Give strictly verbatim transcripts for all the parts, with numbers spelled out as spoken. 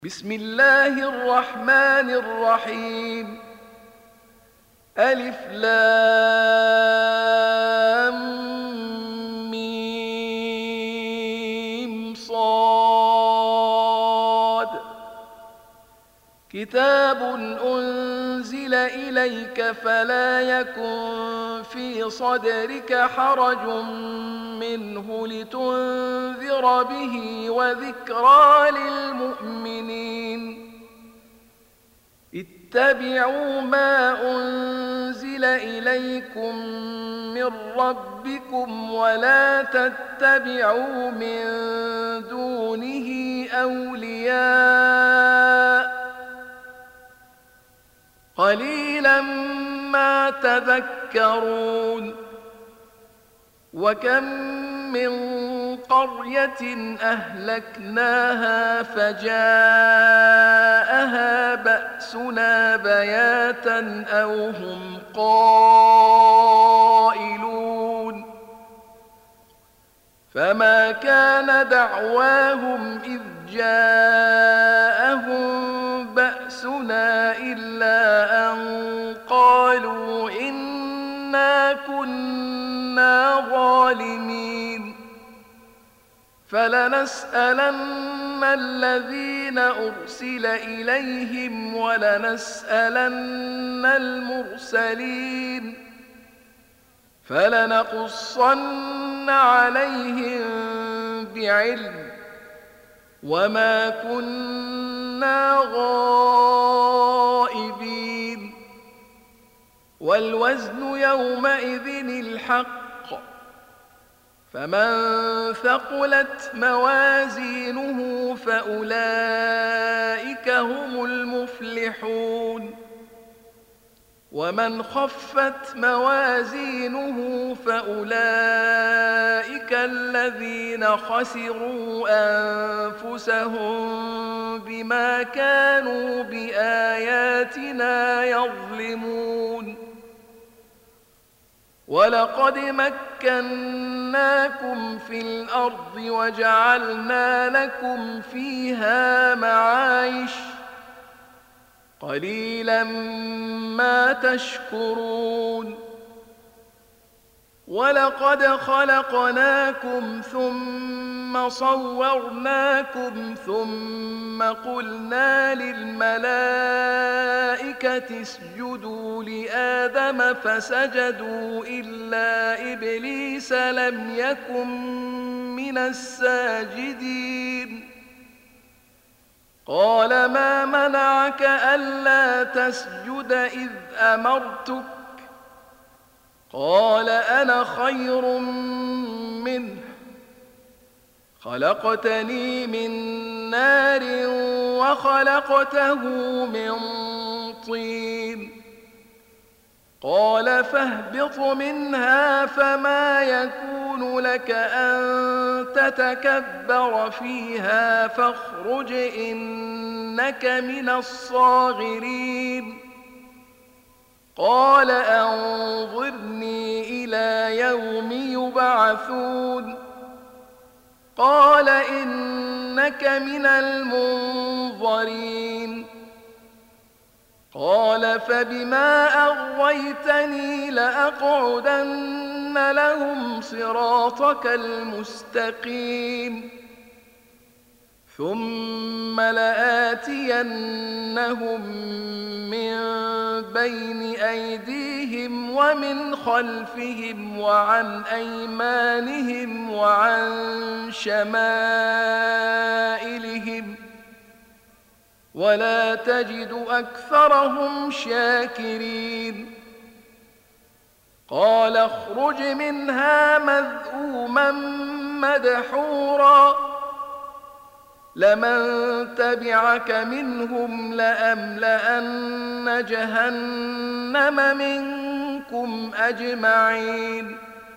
بسم الله الرحمن الرحيم. ألف لام ميم صاد. كتاب أنزل إليك فلا يكن في صدرك حرج منه لتنذر به وذكرى للمؤمنين. اتبعوا ما أنزل إليكم من ربكم ولا تتبعوا من دونه أولياء قليلا ما تذكرون. وكم من قرية أهلكناها فجاءها بأسنا بياتا أو هم قائلون. فما كان دعواهم إذ جاءهم بأسنا إلا أن قالوا إنا كنا ظالمين. فلنسألن الذين أرسل إليهم ولنسألن المرسلين. فلنقصن عليهم بعلم وما كنا غائبين. والوزن يومئذ الحق. فمن ثقلت موازينه فأولئك هم المفلحون. ومن خفت موازينه فأولئك الذين خسروا أنفسهم بما كانوا بآياتنا يظلمون. ولقد مكناكم في الأرض وجعلنا لكم فيها معايش قليلا ما تشكرون. ولقد خلقناكم ثم صورناكم ثم قلنا للملائكة اسجدوا لآدم فسجدوا إلا إبليس لم يكن من الساجدين. قال ما منعك ألا تسجد إذ أمرتك؟ قال أنا خير منه خلقتني من نار وخلقته من طين. قال فاهبط منها فما يكون لك أن تتكبر فيها فاخرج إنك من الصاغرين. قال أنظرني إلى يوم يبعثون. قال إنك من المنظرين. قال فبما أغويتني لأقعدن لهم صراطك المستقيم ثم لآتينهم من بين أيديهم ومن خلفهم وعن أيمانهم وعن شمائلهم ولا تجد أكثرهم شاكرين. قال اخرج منها مذءوما مدحورا لمن تبعك منهم لأملأن جهنم منكم أجمعين.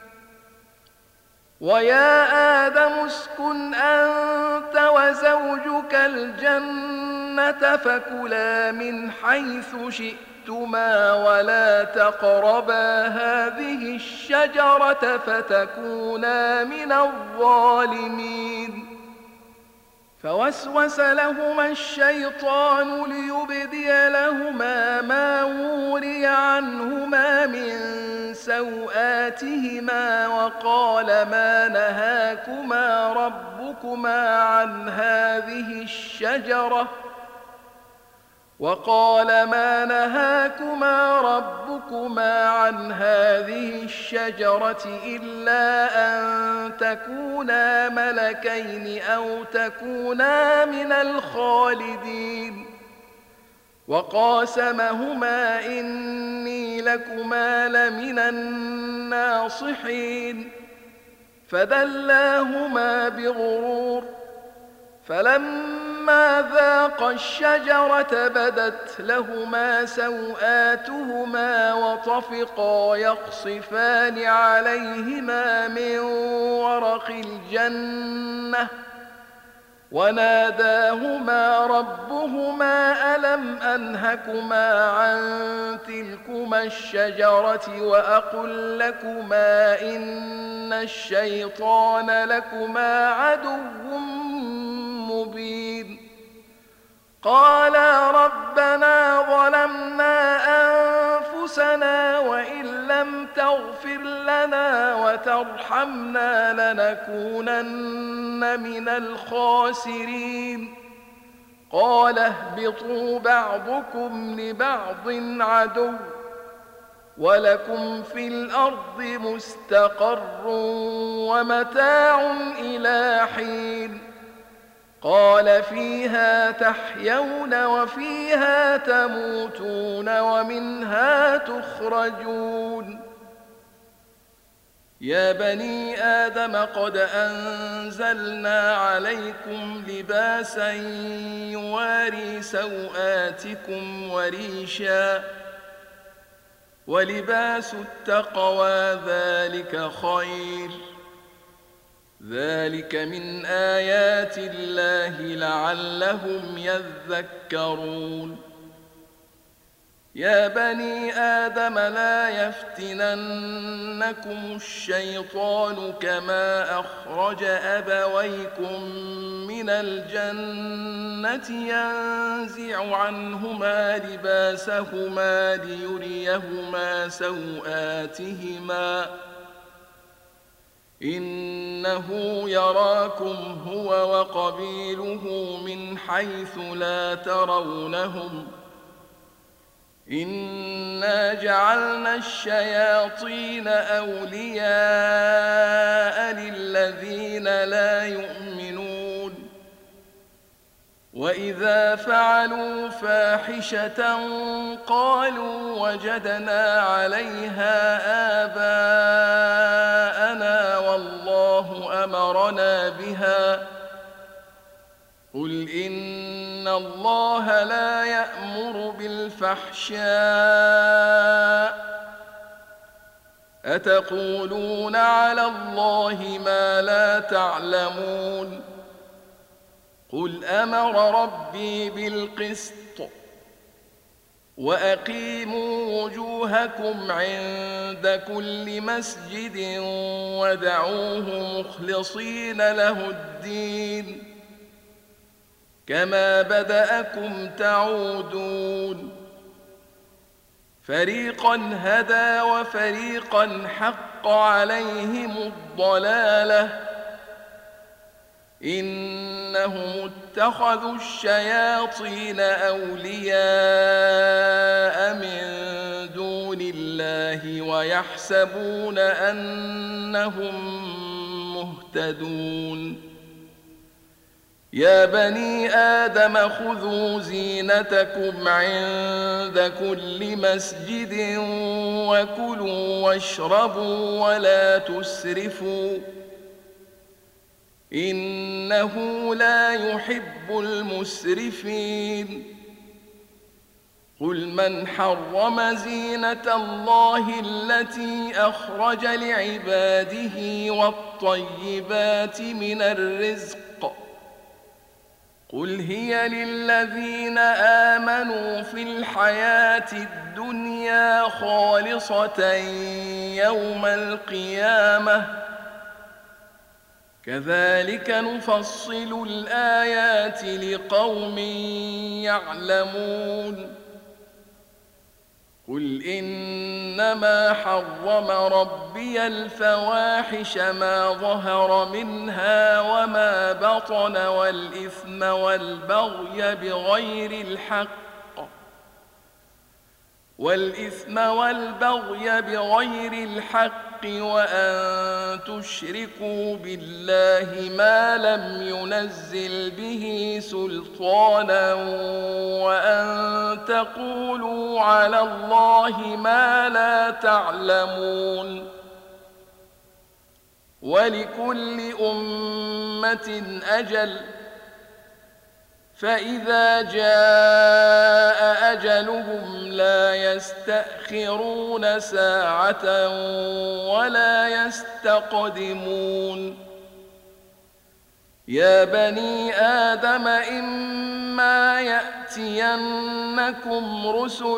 ويا آدم اسكن أنت وزوجك الجنة فكلا من حيث شئتما ولا تقربا هذه الشجرة فتكونا من الظالمين. فوسوس لهما الشيطان ليبدي لهما ما وري عنهما من سوآتهما وقال ما نهاكما ربكما عن هذه الشجرة وقال ما نهاكما ربكما عن هذه الشجرة إلا أن تكونا ملكين أو تكونا من الخالدين وقاسمهما إني لكما لمن الناصحين فدلاهما بغرور فلما ذاقا الشجرة بدت لهما سوآتهما وطفقا يخصفان عليهما من ورق الجنة وناداهما ربهما ألم أنهكما عن تلكما الشجرة وأقل لكما إن الشيطان لكما عدو مبين قالا ربنا ظلمنا أنفسنا وإن لم تغفر لنا وترحمنا لنكونن من الخاسرين قال اهبطوا بعضكم لبعض عدو ولكم في الأرض مستقر ومتاع إلى حين قال فيها تحيون وفيها تموتون ومنها تخرجون يا بني آدم قد أنزلنا عليكم لباسا يواري سوآتكم وريشا ولباس التقوى ذلك خير ذلك من آيات الله لعلهم يذكرون يا بني آدم لا يفتننكم الشيطان كما أخرج أبويكم من الجنة ينزع عنهما لباسهما ليريهما سوآتهما إنه يراكم هو وقبيله من حيث لا ترونهم إنا جعلنا الشياطين أولياء للذين لا يؤمنون وإذا فعلوا فاحشة قالوا وجدنا عليها آباءنا والله أمرنا بها قل إن الله لا يأمر بالفحشاء أتقولون على الله ما لا تعلمون قل أمر ربي بالقسط وأقيموا وجوهكم عند كل مسجد ودعوه مخلصين له الدين كما بدأكم تعودون فريقا هدى وفريقا حق عليهم الضلالة إنهم اتخذوا الشياطين أولياء من دون الله ويحسبون أنهم مهتدون يا بني آدم خذوا زينتكم عند كل مسجد وكلوا واشربوا ولا تسرفوا إنه لا يحب المسرفين قل من حرم زينة الله التي أخرج لعباده والطيبات من الرزق قل هي للذين آمنوا في الحياة الدنيا خالصة يوم القيامة كذلك نفصل الآيات لقوم يعلمون قل إنما حرم ربي الفواحش ما ظهر منها وما بطن والإثم والبغي بغير الحق والإثم والبغي بغير الحق وأن تشركوا بالله ما لم ينزل به سلطانا وأن تقولوا على الله ما لا تعلمون ولكل أمة أجل فإذا جاء أجلهم لا يستأخرون ساعة ولا يستقدمون يا بني آدم إما يأتينكم رسل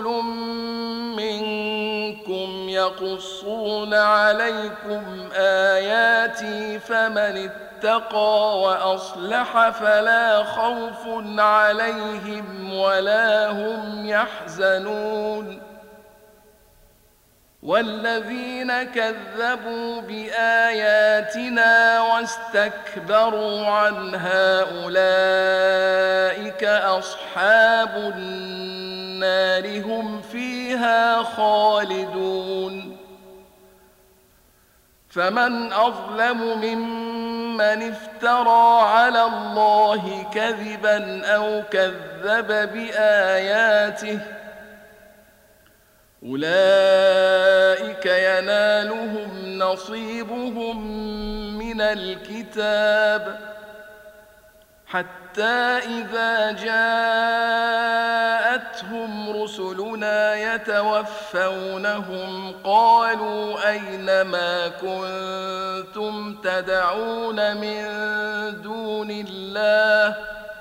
منكم يقصون عليكم آياتي فمن اتقى وأصلح فلا خوف عليهم ولا هم يحزنون والذين كذبوا بآياتنا واستكبروا عنها أولئك أصحاب النار هم فيها خالدون فمن أظلم ممن افترى على الله كذبا أو كذب بآياته أولئك ينالهم نصيبهم من الكتاب حتى إذا جاءتهم رسلنا يتوفونهم قالوا أين ما كنتم تدعون من دون الله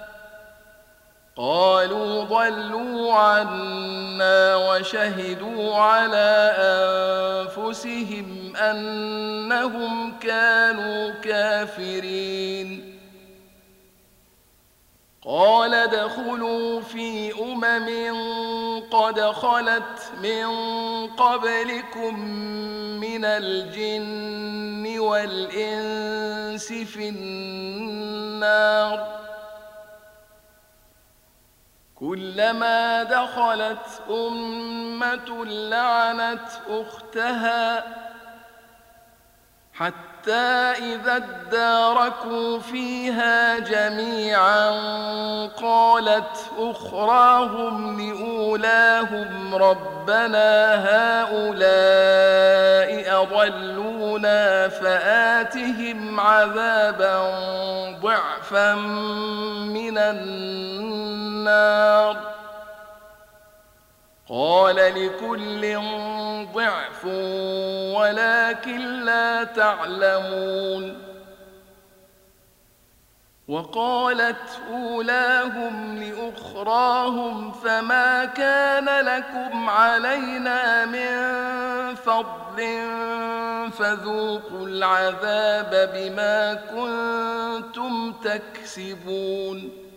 قالوا ضلوا عنا وشهدوا على أنفسهم أنهم كانوا كافرين قال ادخلوا في أمم قد خلت من قبلكم من الجن والإنس في النار كلما دخلت أمة لعنت أختها حتى إذا اداركوا فيها جميعا قالت أخراهم لأولاهم ربنا هؤلاء أضلونا فآتهم عذابا ضعفا من النار قال لكل ضعف ولكن لا تعلمون وقالت أولاهم لأخراهم فما كان لكم علينا من فضل فذوقوا العذاب بما كنتم تكسبون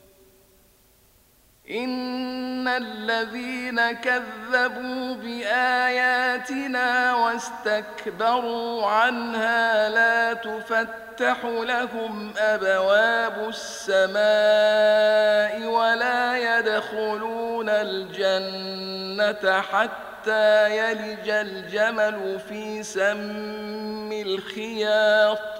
إن الذين كذبوا بآياتنا واستكبروا عنها لا تفتح لهم أبواب السماء ولا يدخلون الجنة حتى يلج الجمل في سم الخياط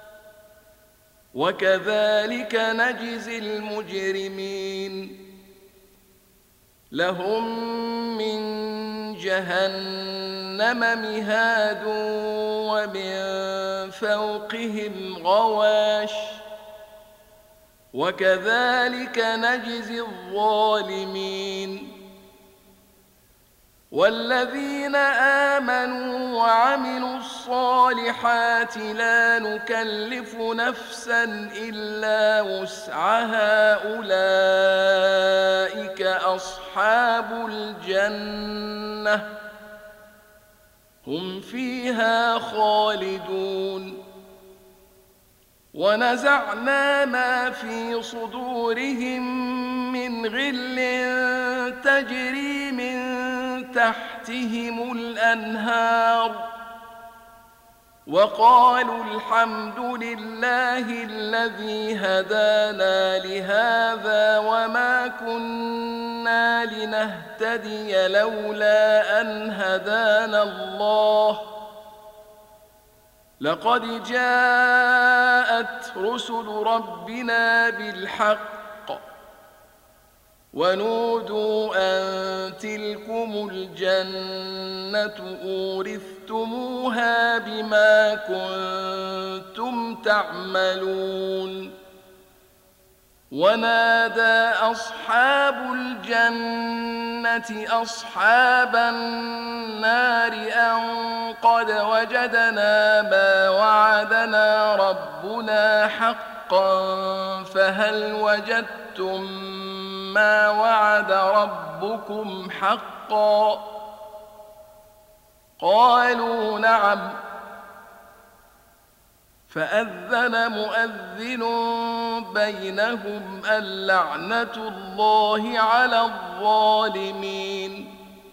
وكذلك نجزي المجرمين لهم من جهنم مهاد ومن فوقهم غواش وكذلك نجزي الظالمين والذين آمنوا وعملوا الصالحات لا نكلف نفسا إلا وسعها أولئك أصحاب الجنة هم فيها خالدون ونزعنا ما في صدورهم من غل تجري من تحتهم الأنهار وقالوا الحمد لله الذي هدانا لهذا وما كنا لنهتدي لولا أن هدانا الله لقد جاءت رسل ربنا بالحق ونودوا أن تلكم الجنة أورثتموها بما كنتم تعملون ونادى أصحاب الجنة أصحاب النار أن قد وجدنا ما وعدنا ربنا حقا فهل وجدتم ما وعد ربكم حقا قالوا نعم فأذن مؤذن بينهم اللعنة الله على الظالمين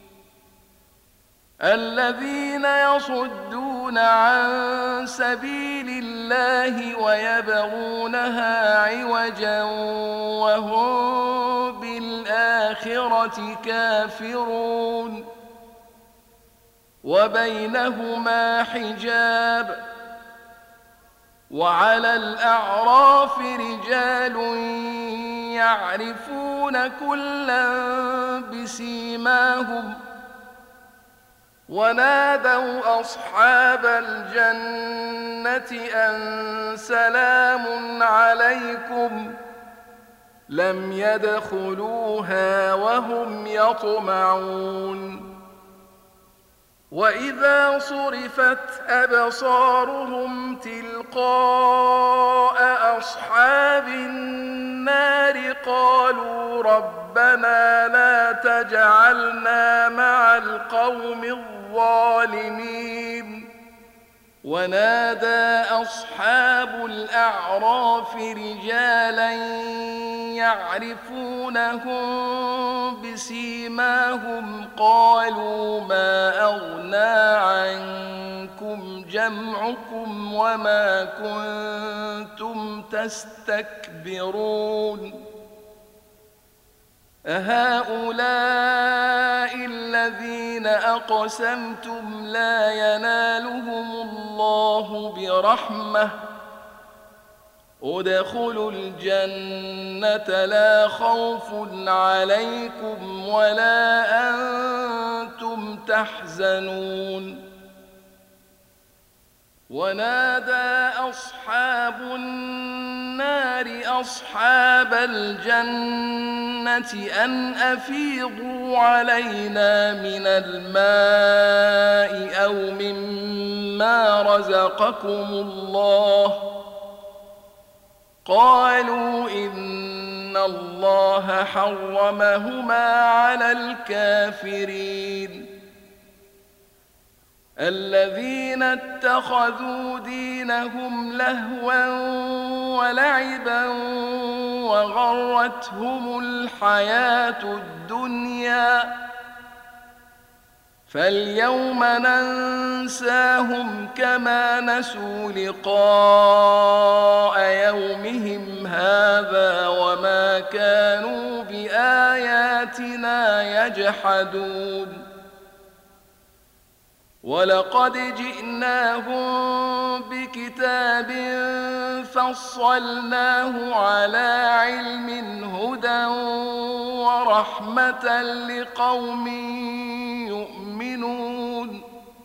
الذين يصدون عن سبيل الله ويبغونها عوجا وهم بالآخرة كافرون وبينهما حجاب وعلى الأعراف رجال يعرفون كلا بسيماهم ونادوا أصحاب الجنة أن سلام عليكم لم يدخلوها وهم يطمعون وإذا صرفت أبصارهم تلقاء أصحاب النار قالوا ربنا لا تجعلنا مع القوم الظالمين ونادى أصحاب الأعراف رجالا يعرفونهم بسيماهم قالوا ما أغنى عنكم جمعكم وما كنتم تستكبرون أهؤلاء الذين أقسمتم لا ينالهم الله برحمة ادخلوا الجنة لا خوف عليكم ولا أنتم تحزنون ونادى أصحاب النار أصحاب الجنة أن أفيضوا علينا من الماء أو مما رزقكم الله قالوا إن الله حرمهما على الكافرين الذين اتخذوا دينهم لهوا ولعبا وغرتهم الحياة الدنيا فاليوم ننساهم كما نسوا لقاء يومهم هذا وما كانوا بآياتنا يجحدون ولقد جئناهم بكتاب فصلناه على علم هدى ورحمة لقوم يؤمنون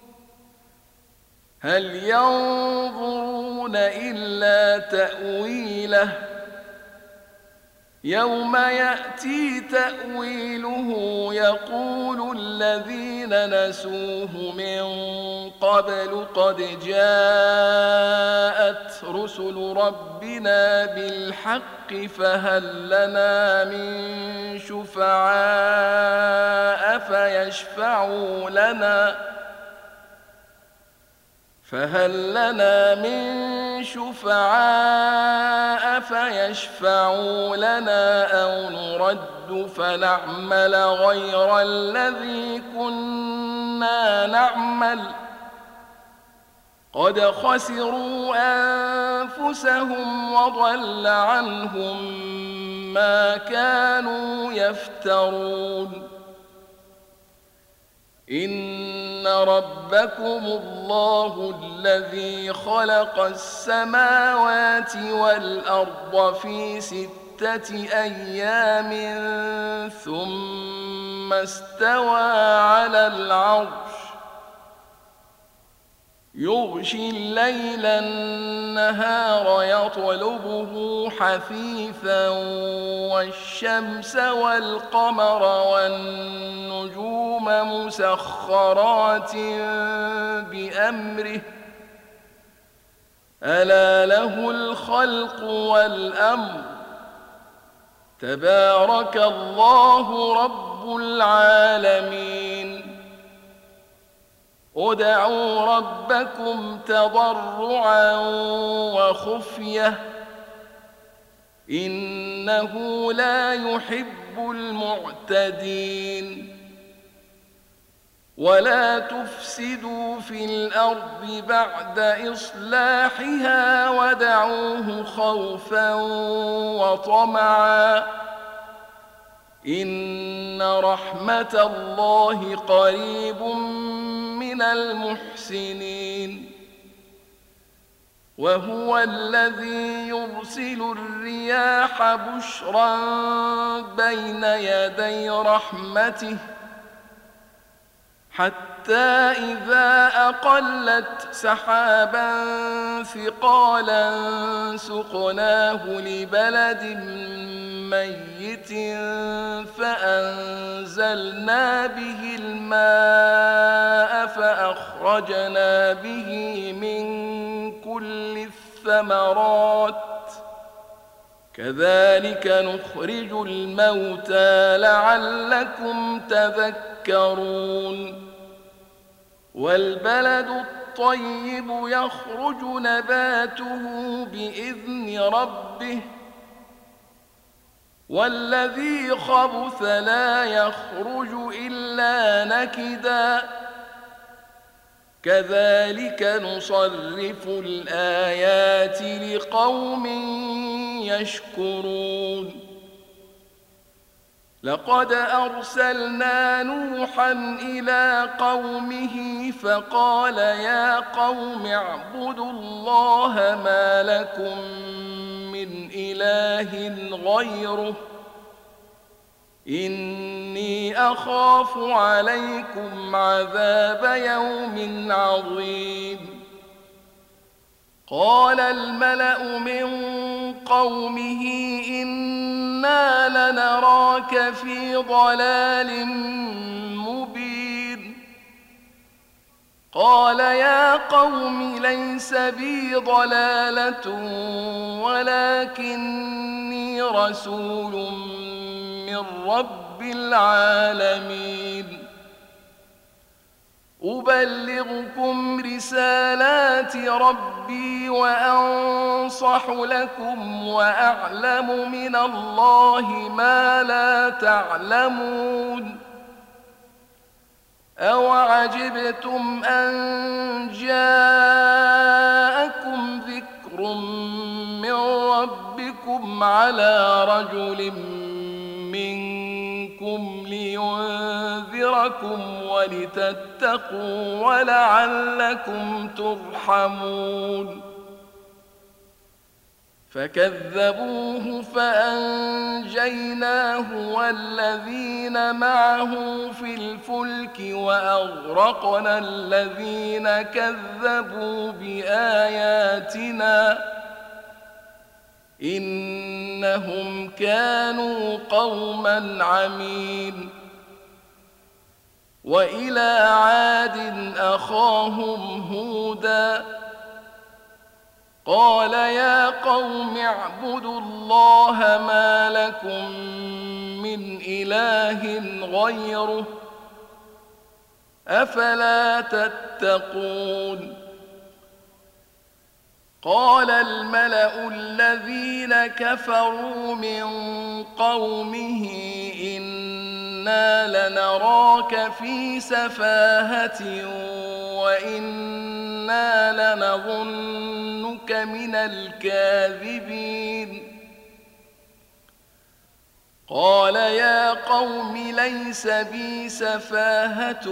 هل ينظرون إلا تأويله يوم يأتي تأويله يقول الذين نسوه من قبل قد جاءت رسل ربنا بالحق فهل لنا من شفعاء فيشفعوا لنا فهل لنا من شفعاء فيشفعوا لنا أو نرد فنعمل غير الذي كنا نعمل قد خسروا أنفسهم وضل عنهم ما كانوا يفترون إن ربكم الله الذي خلق السماوات والأرض في ستة أيام ثم استوى على العرش يغشي الليل النهار يطلبه حثيثا والشمس والقمر والنجوم مسخرات بأمره ألا له الخلق والأمر تبارك الله رب العالمين ادعوا ربكم تضرعا وخفية إنه لا يحب المعتدين ولا تفسدوا في الأرض بعد إصلاحها ودعوه خوفا وطمعا إن رحمة الله قريب من المحسنين وهو الذي يرسل الرياح بشرا بين يدي رحمته حتى إذا أقلت سحابا ثقالا سقناه لبلد ميت فأنزلنا به الماء فأخرجنا به من كل الثمرات كذلك نخرج الموتى لعلكم تذكرون والبلد الطيب يخرج نباته بإذن ربه والذي خبث لا يخرج إلا نكدا كذلك نصرف الآيات لقوم يشكرون لقد أرسلنا نوحا إلى قومه فقال يا قوم اعبدوا الله ما لكم من إله غيره إني أخاف عليكم عذاب يوم عظيم قال الملأ من قومه إنا لنراك في ضلال مبين قال يا قوم ليس بي ضلالة ولكني رسول من رب العالمين أبلغكم رسالات ربي وأنصح لكم وأعلم من الله ما لا تعلمون أوعجبتم أن جاءكم ذكر من ربكم على رجل منكم لينذركم ولتتقوا ولعلكم ترحمون فكذبوه فأنجيناه والذين معه في الفلك وأغرقنا الذين كذبوا بآياتنا إنهم كانوا قوما عمين وإلى عاد أخاهم هودا قال يا قوم اعبدوا الله ما لكم من إله غيره أفلا تتقون قال الملأ الذين كفروا من قومه إنا لنراك في سفاهة وإنا لنظنك من الكاذبين قال يا قوم ليس بي سفاهة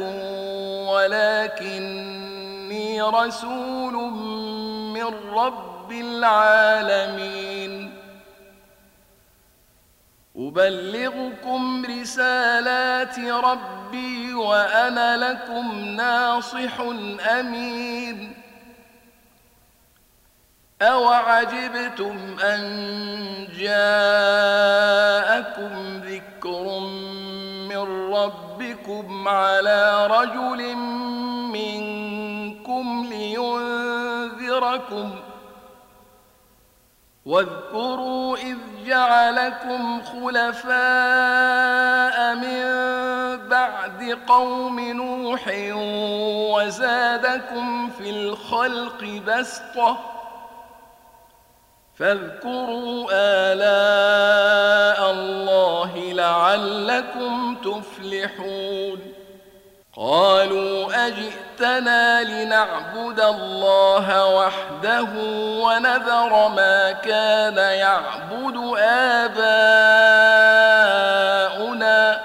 ولكني رسول من رب العالمين أبلغكم رسالات ربي وأنا لكم ناصح أمين أوعجبتم أن جاءكم ذكر من ربكم على رجل منكم لينذركم واذكروا إذ جعلكم خلفاء من بعد قوم نوح وزادكم في الخلق بسطة فاذكروا آلاء الله لعلكم تفلحون قالوا أجئتنا لنعبد الله وحده ونذر ما كان يعبد آباؤنا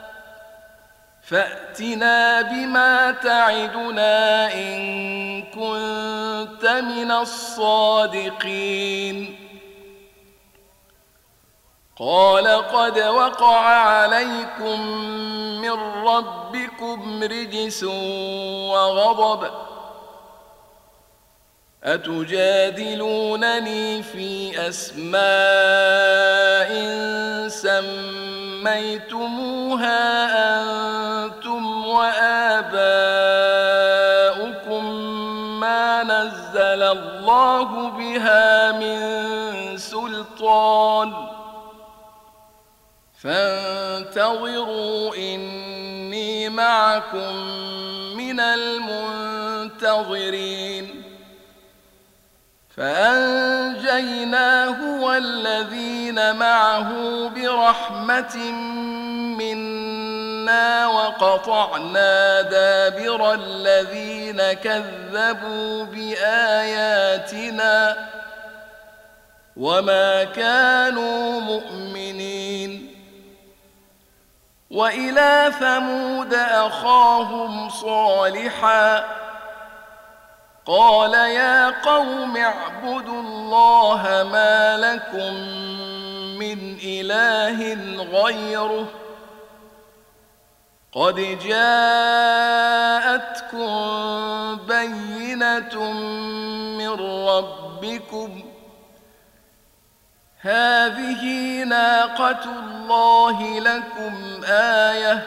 فأتنا بما تعدنا إن كنت من الصادقين قال قد وقع عليكم من ربكم رجس وغضب أتجادلونني في أسماء سميتموها أنتم وآباؤكم ما نزل الله بها من سلطان فانتظروا إني معكم من المنتظرين فأنجيناه والذين معه برحمة منا وقطعنا دابر الذين كذبوا بآياتنا وما كانوا مؤمنين وإلى ثمود أخاهم صالحا قال يا قوم اعبدوا الله ما لكم من إله غيره قد جاءتكم بينة من ربكم هذه ناقة الله لكم آية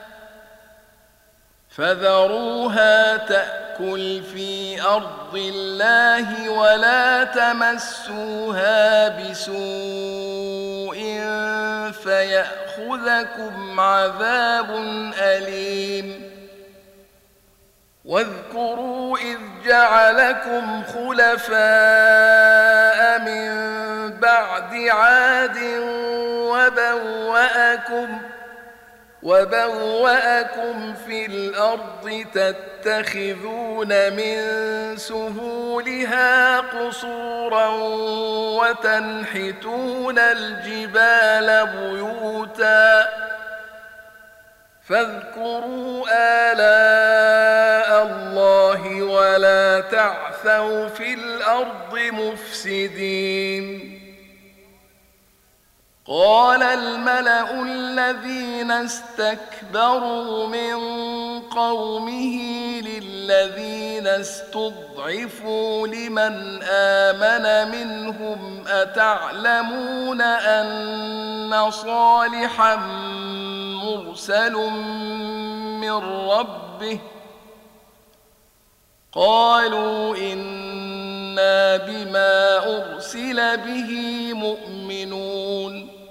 فذروها تأكل في أرض الله ولا تمسوها بسوء فيأخذكم عذاب أليم واذكروا إذ جعلكم خلفاء من بعد عاد وبوأكم وبوأكم في الأرض تتخذون من سهولها قصورا وتنحتون الجبال بيوتا فاذكروا آلاء الله ولا تعثوا في الأرض مفسدين قال الملأ الذين استكبروا من قومه للذين استضعفوا لمن آمن منهم أتعلمون أن صالحا مرسل من ربه قالوا إنا بما أرسل به مؤمنون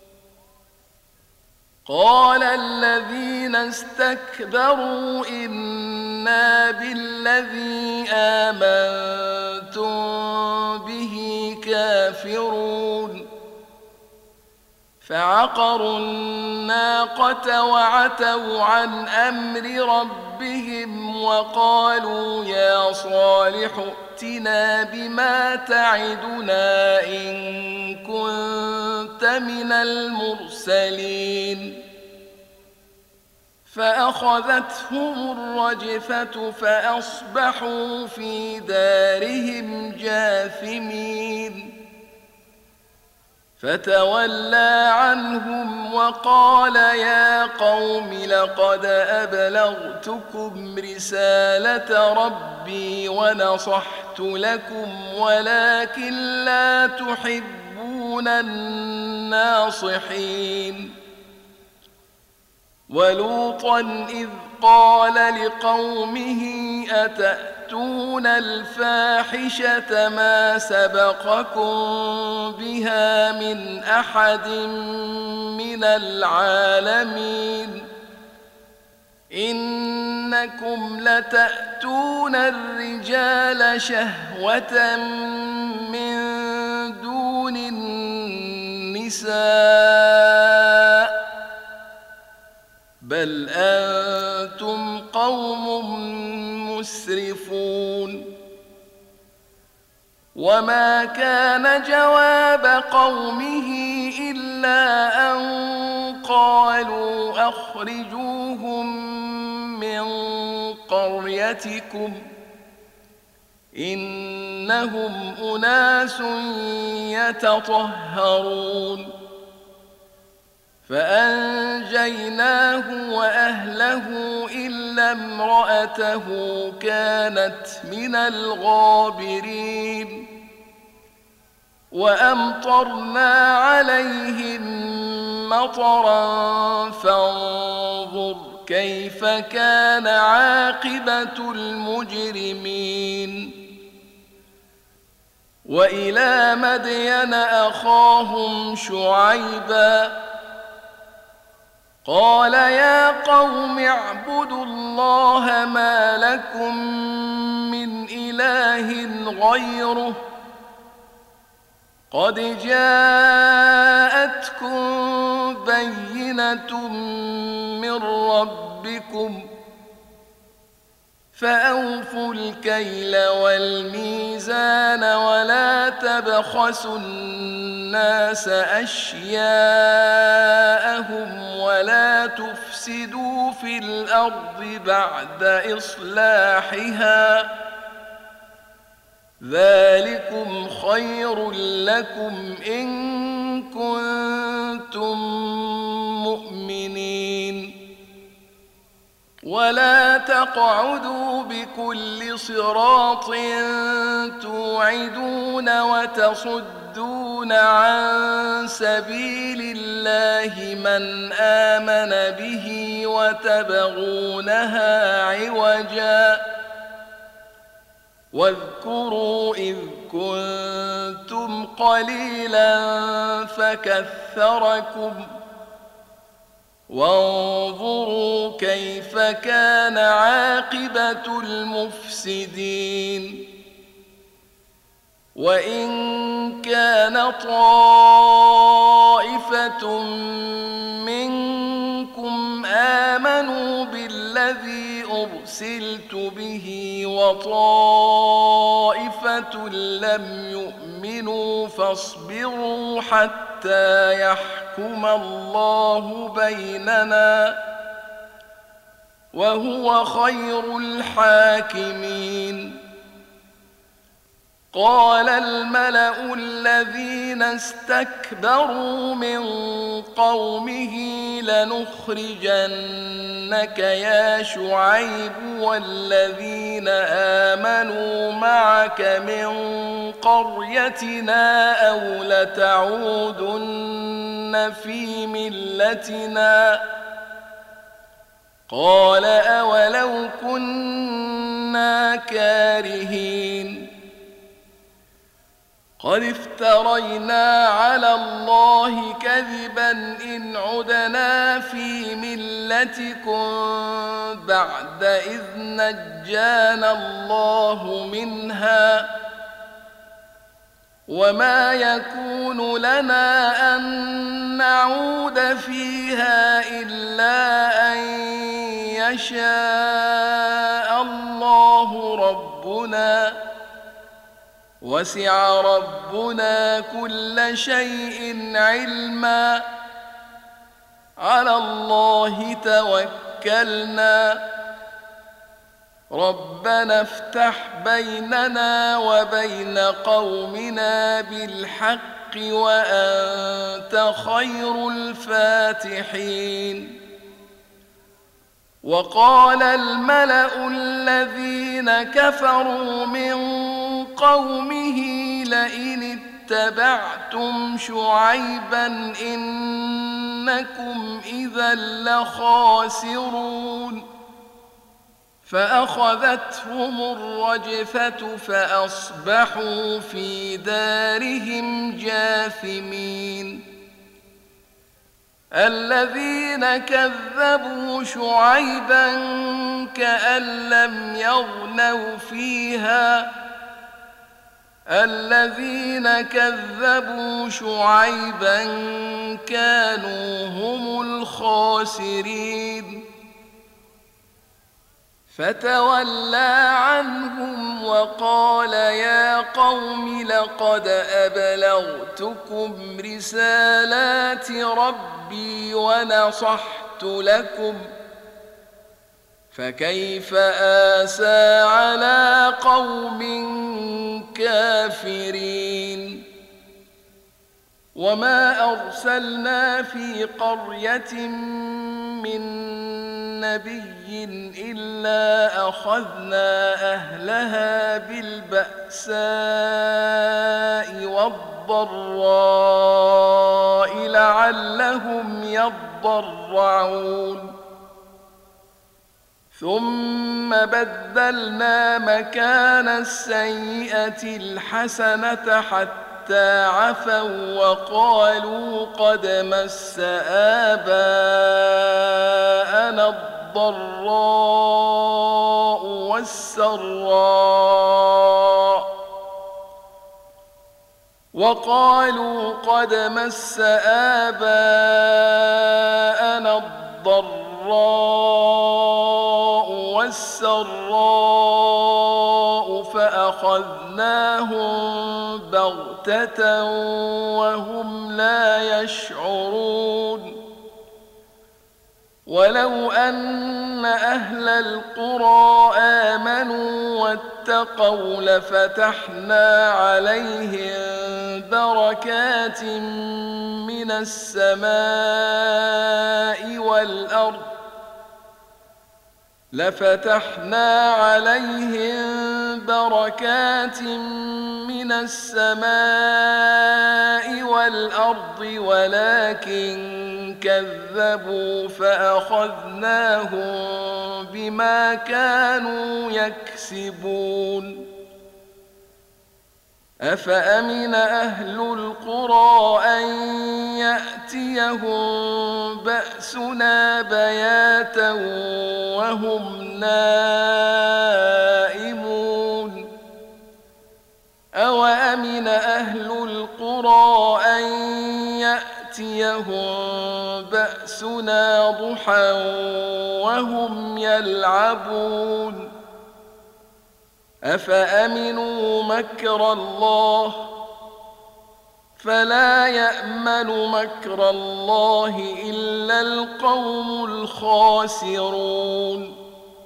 قال الذين استكبروا إنا بالذي آمنتم به كافرون فعقروا الناقة وعتوا عن أمر ربهم وقالوا يا صالح ائتنا بما تعدنا إن كنت من المرسلين فأخذتهم الرجفة فأصبحوا في دارهم جاثمين فتولى عنهم وقال يا قوم لقد أبلغتكم رسالة ربي ونصحت لكم ولكن لا تحبون الناصحين ولوطا إذ قال لقومه أتأتون الفاحشة ما سبقكم بها من أحد من العالمين إنكم لتأتون الرجال شهوة من دون النساء بل أنتم قوم مسرفون وما كان جواب قومه إلا أن قالوا أخرجوهم من قريتكم إنهم أناس يتطهرون فأنجيناه وأهله إلا امرأته كانت من الغابرين وأمطرنا عليهم مطرا فانظر كيف كان عاقبة المجرمين وإلى مدين أخاهم شعيبا قال يا قوم اعبدوا الله ما لكم من إله غيره قد جاءتكم بينة من ربكم فأوفوا الكيل والميزان ولا تبخسوا الناس أشياءهم ولا تفسدوا في الأرض بعد إصلاحها ذلكم خير لكم إن كنتم مؤمنين ولا تقعدوا بكل صراط توعدون وتصدون عن سبيل الله من آمن به وتبغونها عوجا واذكروا إذ كنتم قليلا فكثركم وانظروا كيف كان عاقبة المفسدين وإن كان طائفة منكم آمنوا بالذي أرسلت به وطائفة لم يؤمنوا فاصبروا حتى يحكم الله بيننا وهو خير الحاكمين قال الملأ الذين استكبروا من قومه لنخرجنك يا شعيب والذين آمنوا معك من قريتنا أو لتعودن في ملتنا قال أولو كنا كارهين قد افترينا على الله كذبا إن عدنا في ملتكم بعد إذ نجانا الله منها وما يكون لنا أن نعود فيها إلا أن يشاء الله ربنا وسع ربنا كل شيء علما على الله توكلنا ربنا افتح بيننا وبين قومنا بالحق وأنت خير الفاتحين. وقال الملأ الذين كفروا من قومه لئن اتبعتم شعيبا إنكم إذا لخاسرون فأخذتهم الرجفة فأصبحوا في دارهم جاثمين. الذين كذبوا شعيبا كأن لم يغنوا فيها الذين كذبوا شعيبا كانوا هم الخاسرين. فتولى عنهم وقال يا قوم لقد أبلغتكم رسالات ربي ونصحت لكم فكيف آسى على قوم كافرين. وما أرسلنا في قرية من نبي إلا أخذنا أهلها بالبأساء والضراء لعلهم يضرعون ثم بدلنا مكان السيئة الحسنة حتى عفوا وقالوا قد مس آباءنا الضراء والسراء وقالوا قد مس آباءنا الضراء والسراء فأخذناهم بغتة وهم لا يشعرون. ولو أن أهل القرى آمنوا واتقوا لفتحنا عليهم بركات من السماء والأرض لفتحنا عليهم بركات من السماء والأرض ولكن كذبوا فأخذناهم بما كانوا يكسبون. أفأمن أهل القرى أن يأتيهم بأسنا بياتا وهم نائمون أوأمن أهل القرى أن يأتيهم بأسنا ضحى وهم يلعبون أفأمنوا مكر الله فلا يأمن مكر الله إلا القوم الخاسرون.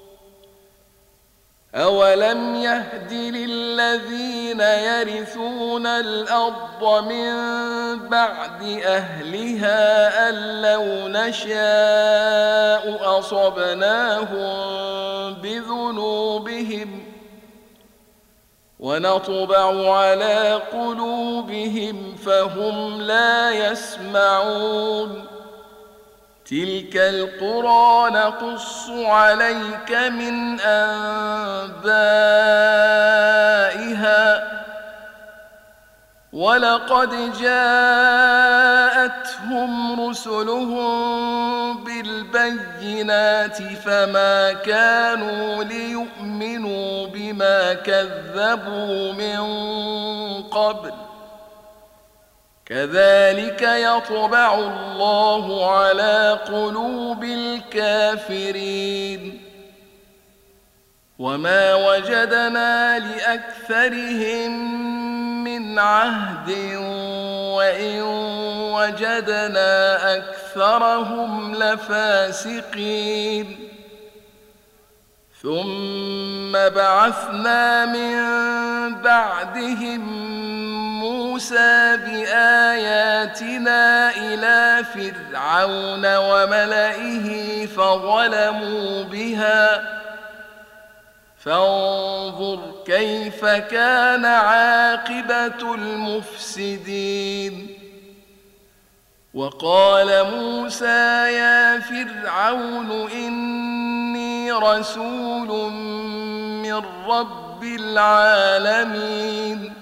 أولم يهد للذين يرثون الأرض من بعد أهلها أن لو نشاء أصبناهم بذنوبهم ونطبع على قلوبهم فهم لا يسمعون. تلك القرى نقص عليك من أنبائها ولقد جاءتهم رسلهم بالبينات فما كانوا ليؤمنوا بما كذبوا من قبل كذلك يطبع الله على قلوب الكافرين وما وجدنا لأكثرهم من عهد وإن وجدنا أكثرهم لفاسقين ثم بعثنا من بعدهم موسى بآياتنا إلى فرعون وملئه فظلموا بها فانظر كيف كان عاقبة المفسدين وقال موسى يا فرعون إني رسول من رب العالمين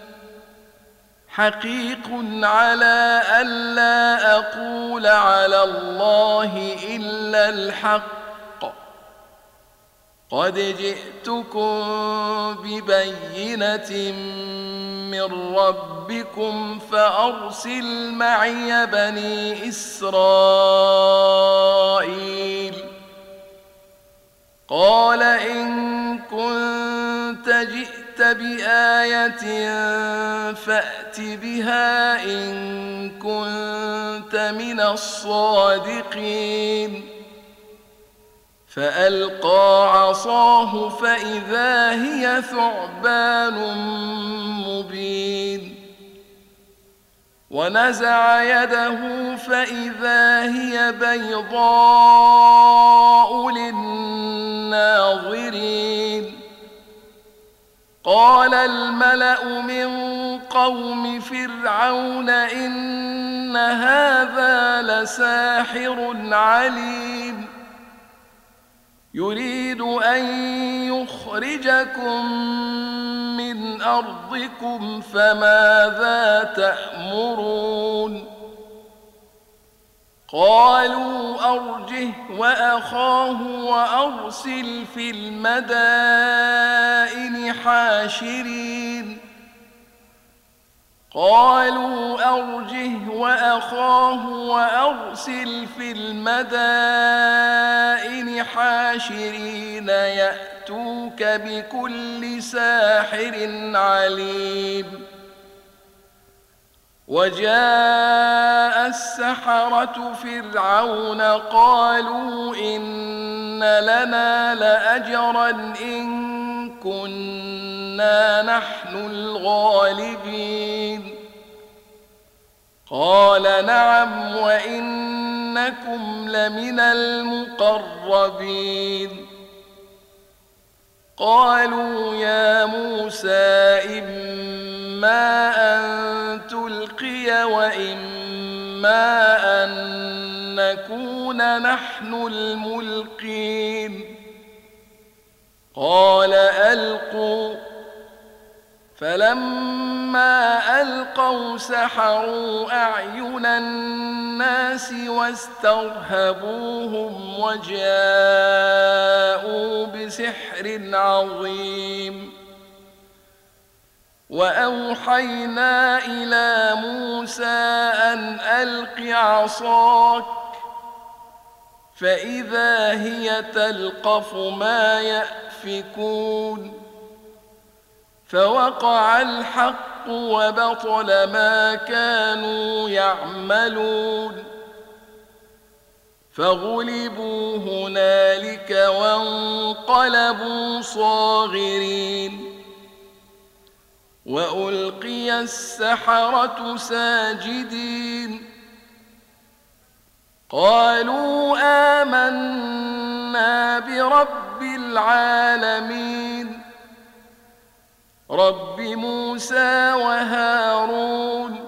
حقيق على ألا أقول على الله إلا الحق قد جئتكم ببينة من ربكم فأرسل معي بني إسرائيل قال إن كنت جئت بآية فأت بها إن كنت من الصادقين فألقى عصاه فإذا هي ثعبان مبين ونزع يده فإذا هي بيضاء للناظرين قال الملأ من قوم فرعون إن هذا لساحر عليم يريد أن يخرجكم من أرضكم فماذا تأمرون قالوا أرجه وأخاه وأرسل في المدائن حاشرين قالوا أرجه وأخاه وأرسل في المدائن حاشرين يأتوك بكل ساحر عليم وجاء السحرة فرعون قالوا إن لنا لأجرا إن كنا نحن الغالبين قال نعم وإنكم لمن المقربين قالوا يا موسى إما أن تلقي وإما أن نكون نحن الملقين قال ألقوا فلما ألقوا سحروا أعين الناس واسترهبوهم وجاءوا بسحر عظيم وأوحينا إلى موسى أن ألق عصاك فإذا هي تلقف ما يأفكون فوقع الحق وبطل ما كانوا يعملون فغلبوا هنالك وانقلبوا صاغرين وألقي السحرة ساجدين قالوا آمنا برب العالمين رب موسى وهارون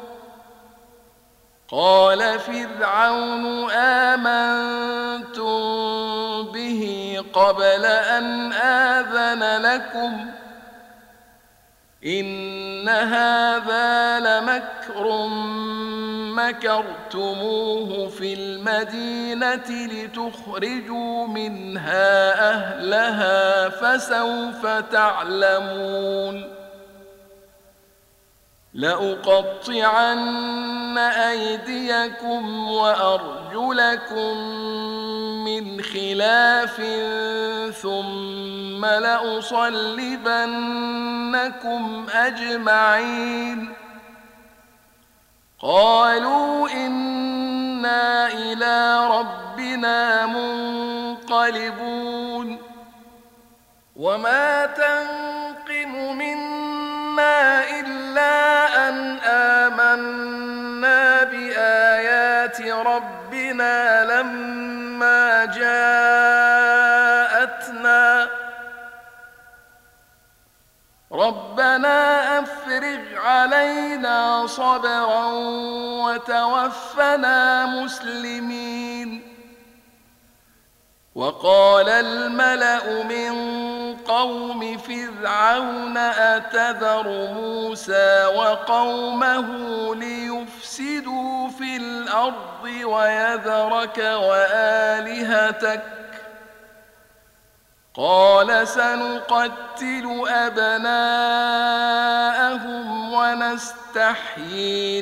قال فرعون آمنتم به قبل أن آذن لكم إن هذا لمكر مكرتموه في المدينة لتخرجوا منها أهلها فسوف تعلمون لأقطعن أيديكم وأرجلكم من خلاف ثم لأصلبنكم أجمعين قالوا إنا إلى ربنا منقلبون وما تنقم منا إلا أن آمنا بآيات ربنا لما جاءتنا ربنا أفرغ علينا صبرا وتوفنا مسلمين وقال الملأ من قوم فرعون أتذر موسى وقومه ليفسدوا في الأرض ويذرك وآلهتك قال سنقتل أبناءهم ونستحيي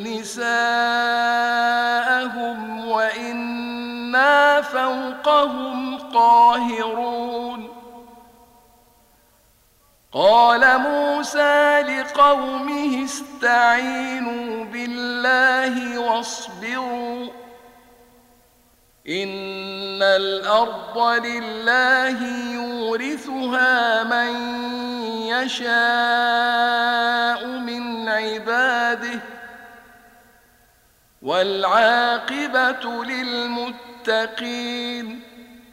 نساءهم وإنا فوقهم قاهرون قال موسى لقومه استعينوا بالله واصبروا إن الأرض لله يورثها من يشاء من عباده والعاقبة للمتقين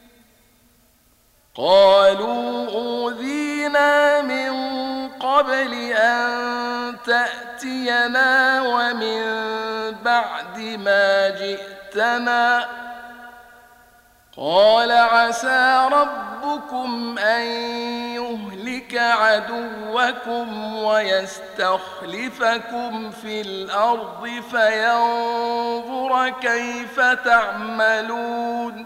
قالوا أوذينا من قبل أن تأتينا ومن بعد ما جئتنا قال عسى ربكم أن يهلك عدوكم ويستخلفكم في الأرض فينظر كيف تعملون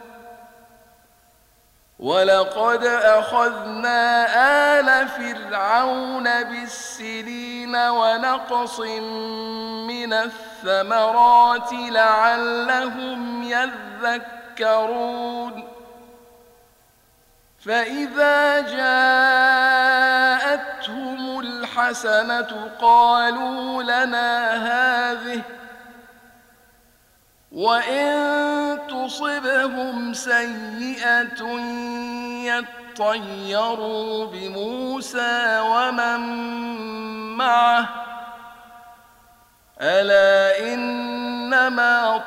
ولقد أخذنا آل فرعون بالسنين ونقص من الثمرات لعلهم يذكرون فإذا جاءتهم الحسنة قالوا لنا هذه وإن تصبهم سيئة يطيروا بموسى ومن معه ألا إنما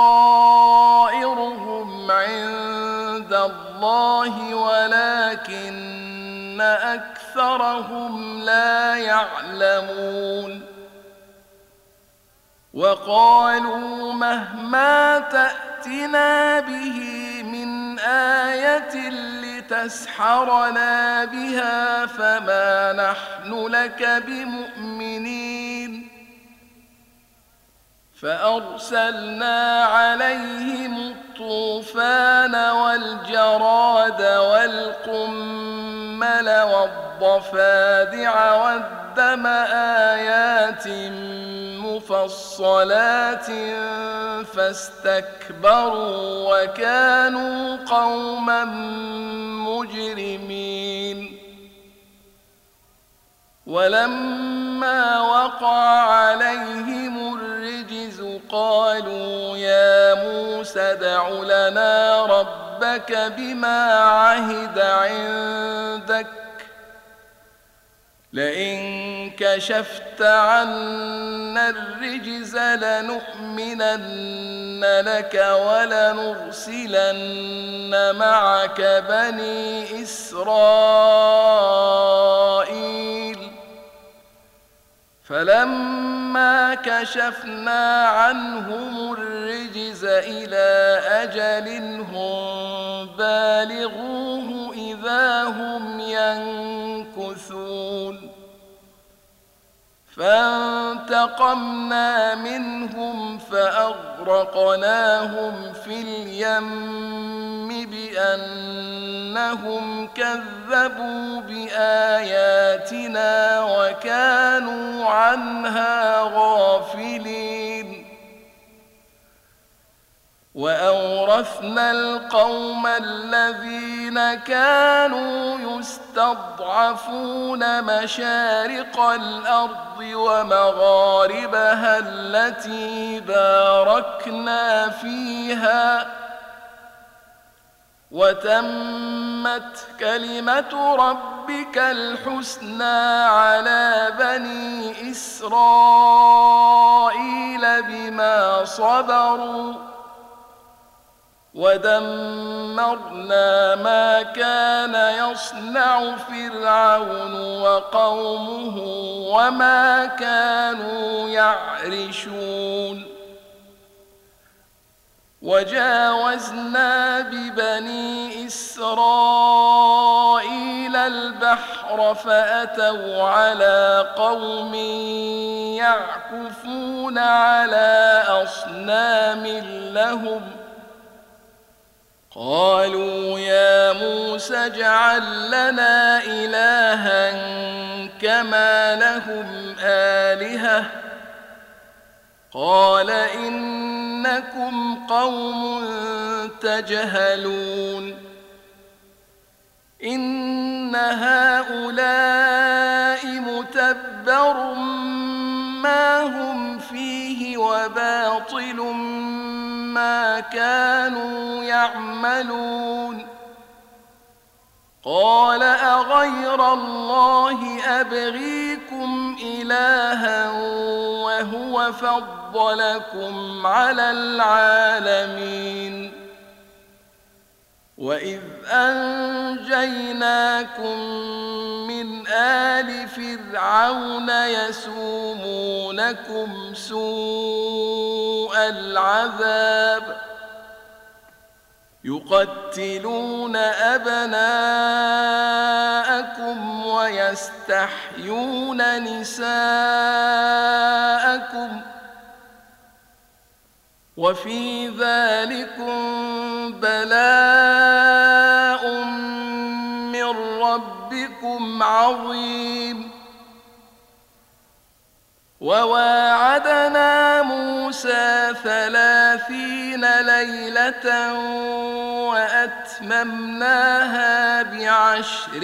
طائرهم عند الله ولكن أكثرهم لا يعلمون وقالوا مهما تأتنا به من آية لتسحرنا بها فما نحن لك بمؤمنين فأرسلنا عليهم الطوفان والجراد والقمل والضفادع والدم آيات مفصلات فاستكبروا وكانوا قوما مجرمين ولما وقع عليهم الرجز قالوا يا موسى ادع لنا ربك بما عهد عندك لئن كشفت عنا الرجز لنؤمنن لك ولنرسلن معك بني إسرائيل فلما كشفنا عنهم الرجز إلى أجل هم بالغوه إذا هم ينكثون فانتقمنا فانتقمنا منهم فأغرقناهم في اليم بأنهم كذبوا بآياتنا وكانوا عنها غافلين وأورثنا القوم الذين كانوا يستضعفون مشارق الأرض ومغاربها التي باركنا فيها وتمت كلمة ربك الحسنى على بني إسرائيل بما صبروا ودمرنا ما كان يصنع فرعون وقومه وما كانوا يعرشون وجاوزنا ببني إسرائيل البحر فأتوا على قوم يعكفون على أصنام لهم قالوا يا موسى اجعل لنا إلها كما لهم آلهة قال إنكم قوم تجهلون إن هؤلاء متبر ما هم فيه وباطل ما كانوا يعملون قال أغير الله أبغيكم إلها وهو فضلكم على العالمين وإذ أنجيناكم من آل فرعون يسومونكم سوء العذاب يقتلون أبناءكم ويستحيون نساءكم وفي ذلكم بلاء من ربكم عظيم وواعدنا موسى ثلاثين ليلة وأتممناها بعشر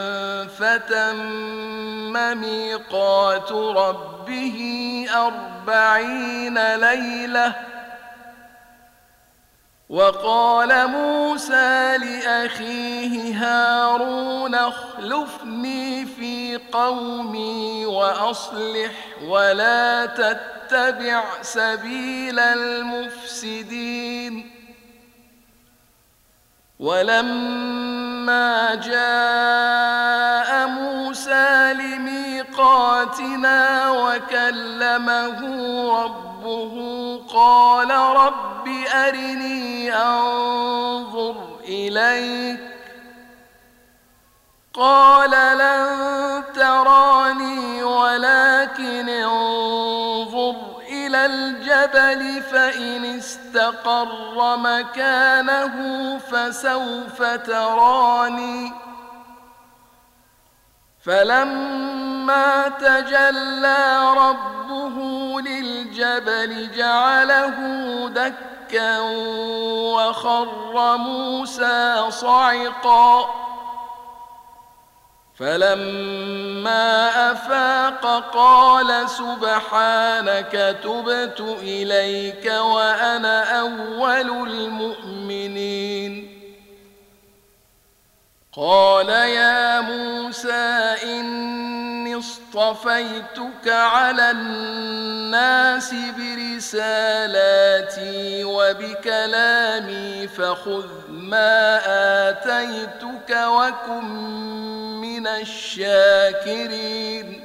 فتم ميقات ربه أربعين ليلة وقال موسى لأخيه هارون اخلفني في قومي وأصلح ولا تتبع سبيل المفسدين ولما جاء موسى لميقاتنا وكلمه ربه قال رب أرني أنظر إليك قال لن تراني ولكن انظر إلى الجبل فإن استقر مكانه فسوف تراني فلما تجلى ربه للجبل جعله دكا وخر موسى صعقا فلما أفاق قال سبحانك تبت إليك وأنا أول المؤمنين قال يا موسى إني اصطفيتك على الناس برسالاتي وبكلامي فخذ ما آتيتك وكن من الشاكرين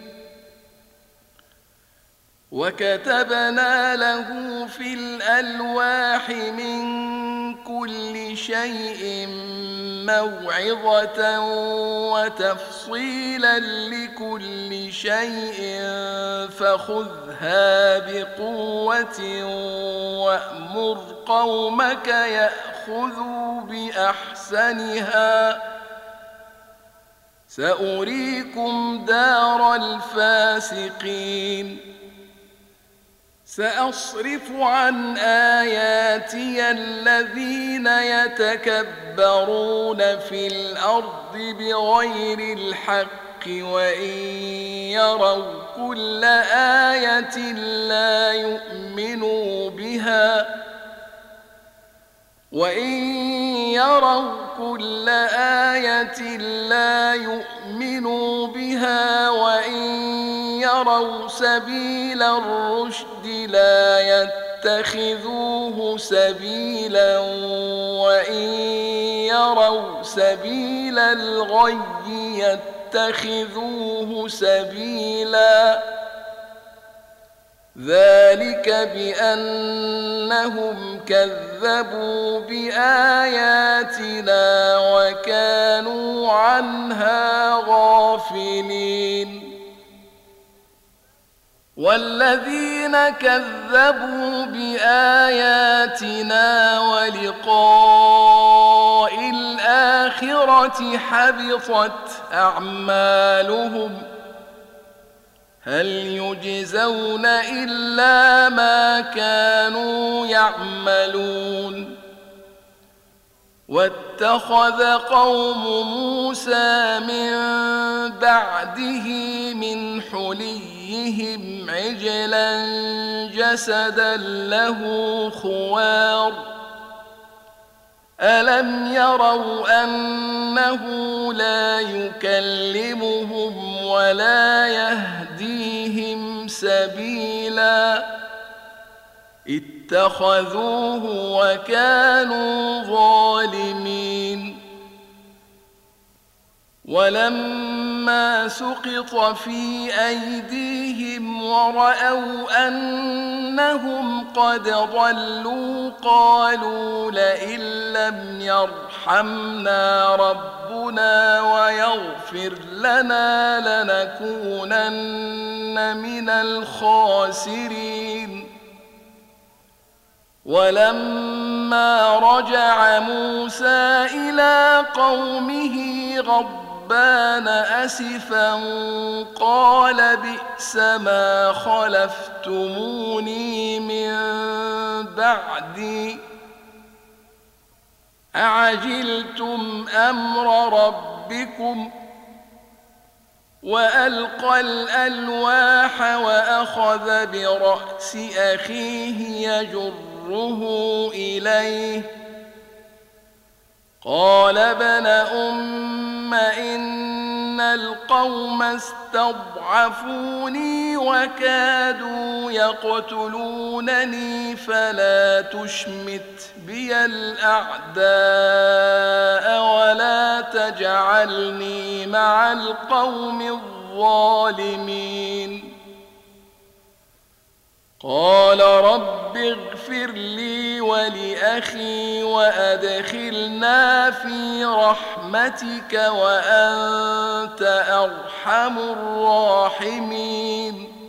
وكتبنا له في الألواح من كل شيء موعظة وتفصيلا لكل شيء فخذها بقوة وأمر قومك يأخذوا بأحسنها سأريكم دار الفاسقين سأصرف عن آياتي الذين يتكبرون في الأرض بغير الحق وإن يروا كل آية لا يؤمنوا بها وإن يروا كل آية لا يؤمنوا بها وإن يروا سبيل الرشد لا يتخذوه سبيلا وإن يروا سبيل الغي يتخذوه سبيلا ذلك بأنهم كذبوا بآياتنا وكانوا عنها غافلين والذين كذبوا بآياتنا ولقاء الآخرة حبطت أعمالهم هل يجزون إلا ما كانوا يعملون واتخذ قوم موسى من بعده من حليهم عجلا جسدا له خوار ألم يروا أنه لا يكلمهم ولا يهديهم سبيلا اتخذوه وكانوا ظالمين ولما سقط في أيديهم ورأوا أنهم قد ضلوا قالوا لئن لم يرحمنا ربنا ويغفر لنا لنكونن من الخاسرين ولما رجع موسى إلى قومه غضبان أسفا قال بئس ما خلفتموني من بعدي أعجلتم أمر ربكم وألقى الألواح وأخذ برأس أخيه يجره إليه قال ابن أم إن القوم استضعفوني وكادوا يقتلونني فلا تشمت بي الأعداء ولا تجعلني مع القوم الظالمين قال رب اغفر لي ولأخي وأدخلنا في رحمتك وأنت أرحم الراحمين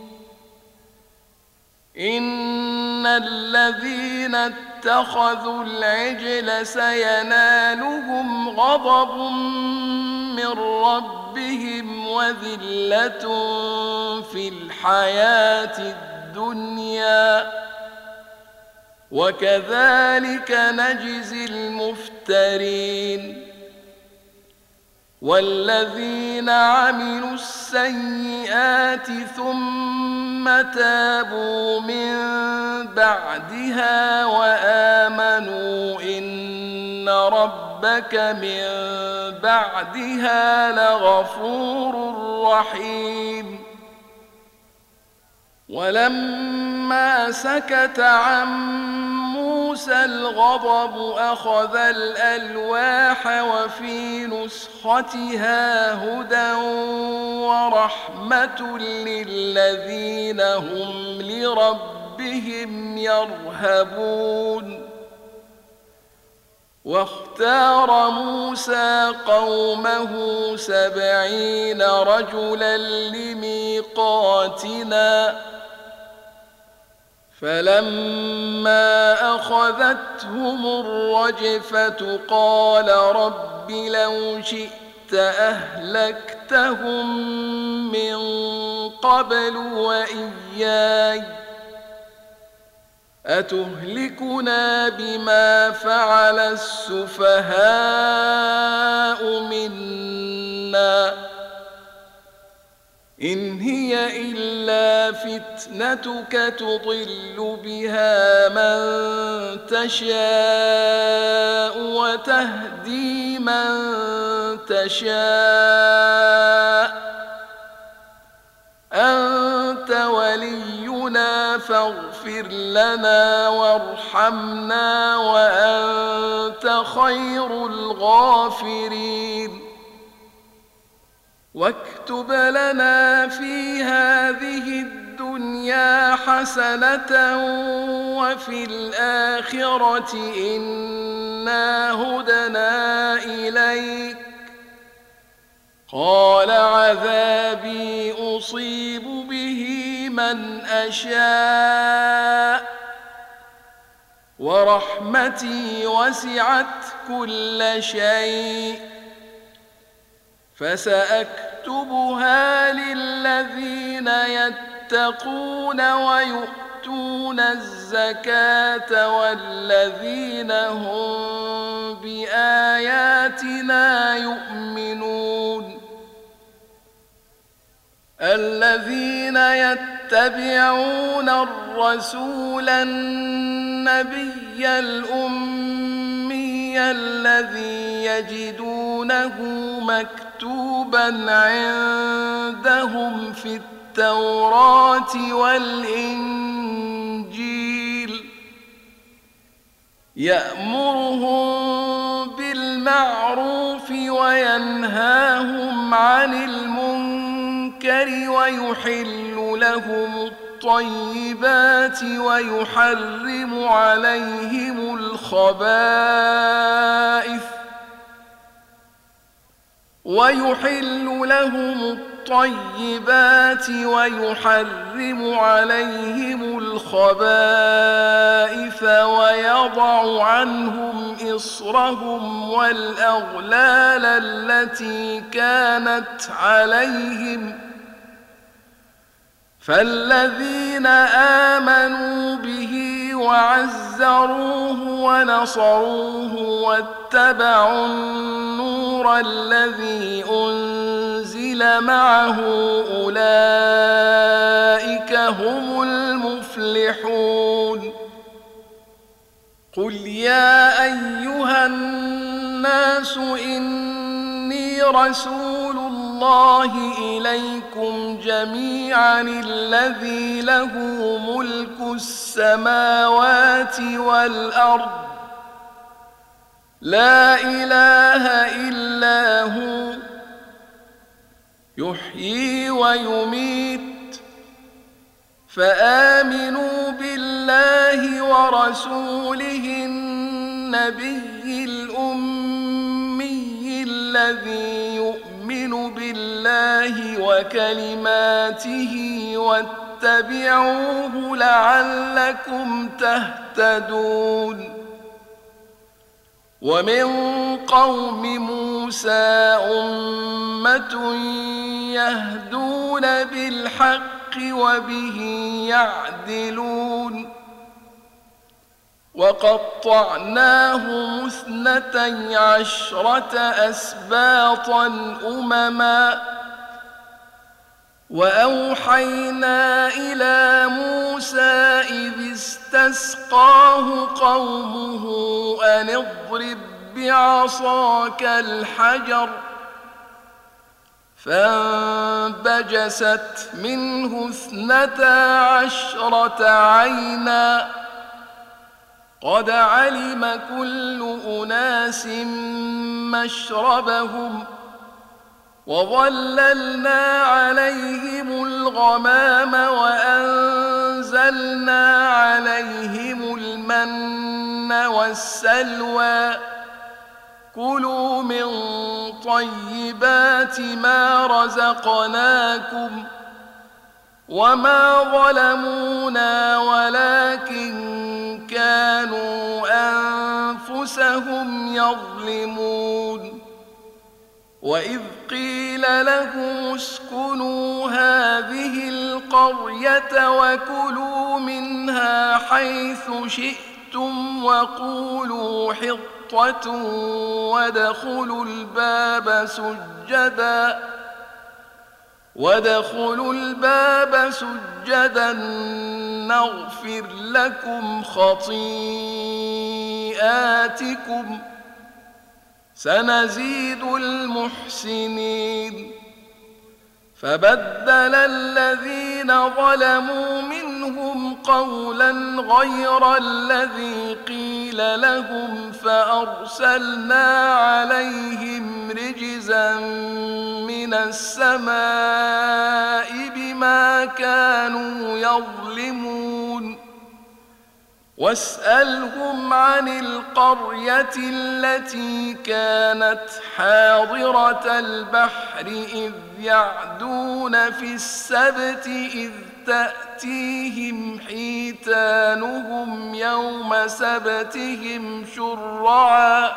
إن الذين اتخذوا العجل سينالهم غضب من ربهم وذلة في الحياة الدنيا الدنيا وكذلك نجزي المفترين والذين عملوا السيئات ثم تابوا من بعدها وآمنوا إن ربك من بعدها لغفور رحيم ولما سكت عن موسى الغضب أخذ الألواح وفي نسختها هدى ورحمة للذين هم لربهم يرهبون واختار موسى قومه سبعين رجلا لميقاتنا فلما أخذتهم الرجفة قال رب لو شئت أهلكتهم من قبل وإياي أتهلكنا بما فعل السفهاء منا إن هي إلا فتنتك تضل بها من تشاء وتهدي من تشاء أنت ولينا فاغفر لنا وارحمنا وأنت خير الغافرين واكتب لنا في هذه الدنيا حسنة وفي الآخرة إنا هدنا إليك قال عذابي أصيب به من أشاء ورحمتي وسعت كل شيء فسأكتبها للذين يتقون ويؤتون الزكاة والذين هم بآياتنا يؤمنون الذين يتبعون الرسول النبي الأمي الذي يجدونه مكتوبا عندهم في التوراة والإنجيل يأمرهم بالمعروف وينهاهم عن المنكر ويحل لهم الطيبات ويحرم عليهم الخبائث ويحل لهم الطيبات ويحرم عليهم الخبائث ويضع عنهم إصرهم والأغلال التي كانت عليهم فالذين آمنوا به وعزروه ونصروه واتبعوا النور الذي أنزل معه أولئك هم المفلحون قل يا أيها الناس إني رسول الله إليكم جميعا الذي له ملك السماوات والأرض لا إله إلا هو يحيي ويميت فآمنوا بالله ورسوله النبي الأمي الذي يؤمن بالله وكلماته واتبعوه لعلكم تهتدون ومن قوم موسى أمة يهدون بالحق وبه يعدلون وقطعناهم اثنتي عشرة أسباطا أمما وأوحينا إلى موسى إذ استسقاه قومه أن اضرب بعصاك الحجر فانبجست منه اثنتا عشرة عينا قد علم كل أناس مشربهم وظللنا عليهم الغمام وأنزلنا عليهم المن والسلوى كلوا من طيبات ما رزقناكم وما ظلمونا ولكن كانوا أنفسهم يظلمون وإذ قيل لهم اسكنوا هذه القرية وكلوا منها حيث شئتم وقولوا حطة وادخلوا الباب سجدا وادخلوا الباب سجدا نغفر لكم خطيئاتكم سنزيد المحسنين فبدل الذين ظلموا منهم قولا غير الذي قيل لهم فأرسلنا عليهم رجزا من السماء بما كانوا يظلمون واسألهم عن القرية التي كانت حاضرة البحر إذ يعدون في السبت إذ تأتيهم حيتانهم يوم سبتهم شرعا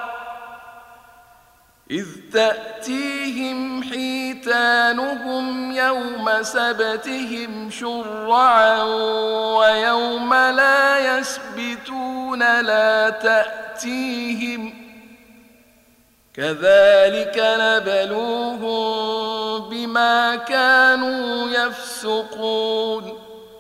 إذ تأتيهم حيتانهم يوم سبتهم شرعا ويوم لا يسبتون لا تأتيهم كذلك نبلوهم بما كانوا يفسقون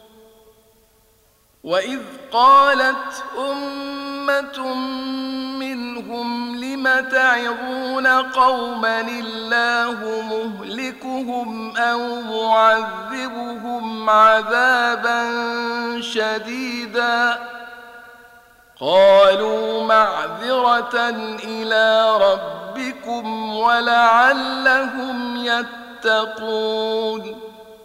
وإذ قالت أمة منهم لم تعظون قوما الله مهلكهم أو معذبهم عذابا شديدا قالوا معذرة إلى ربكم ولعلهم يتقون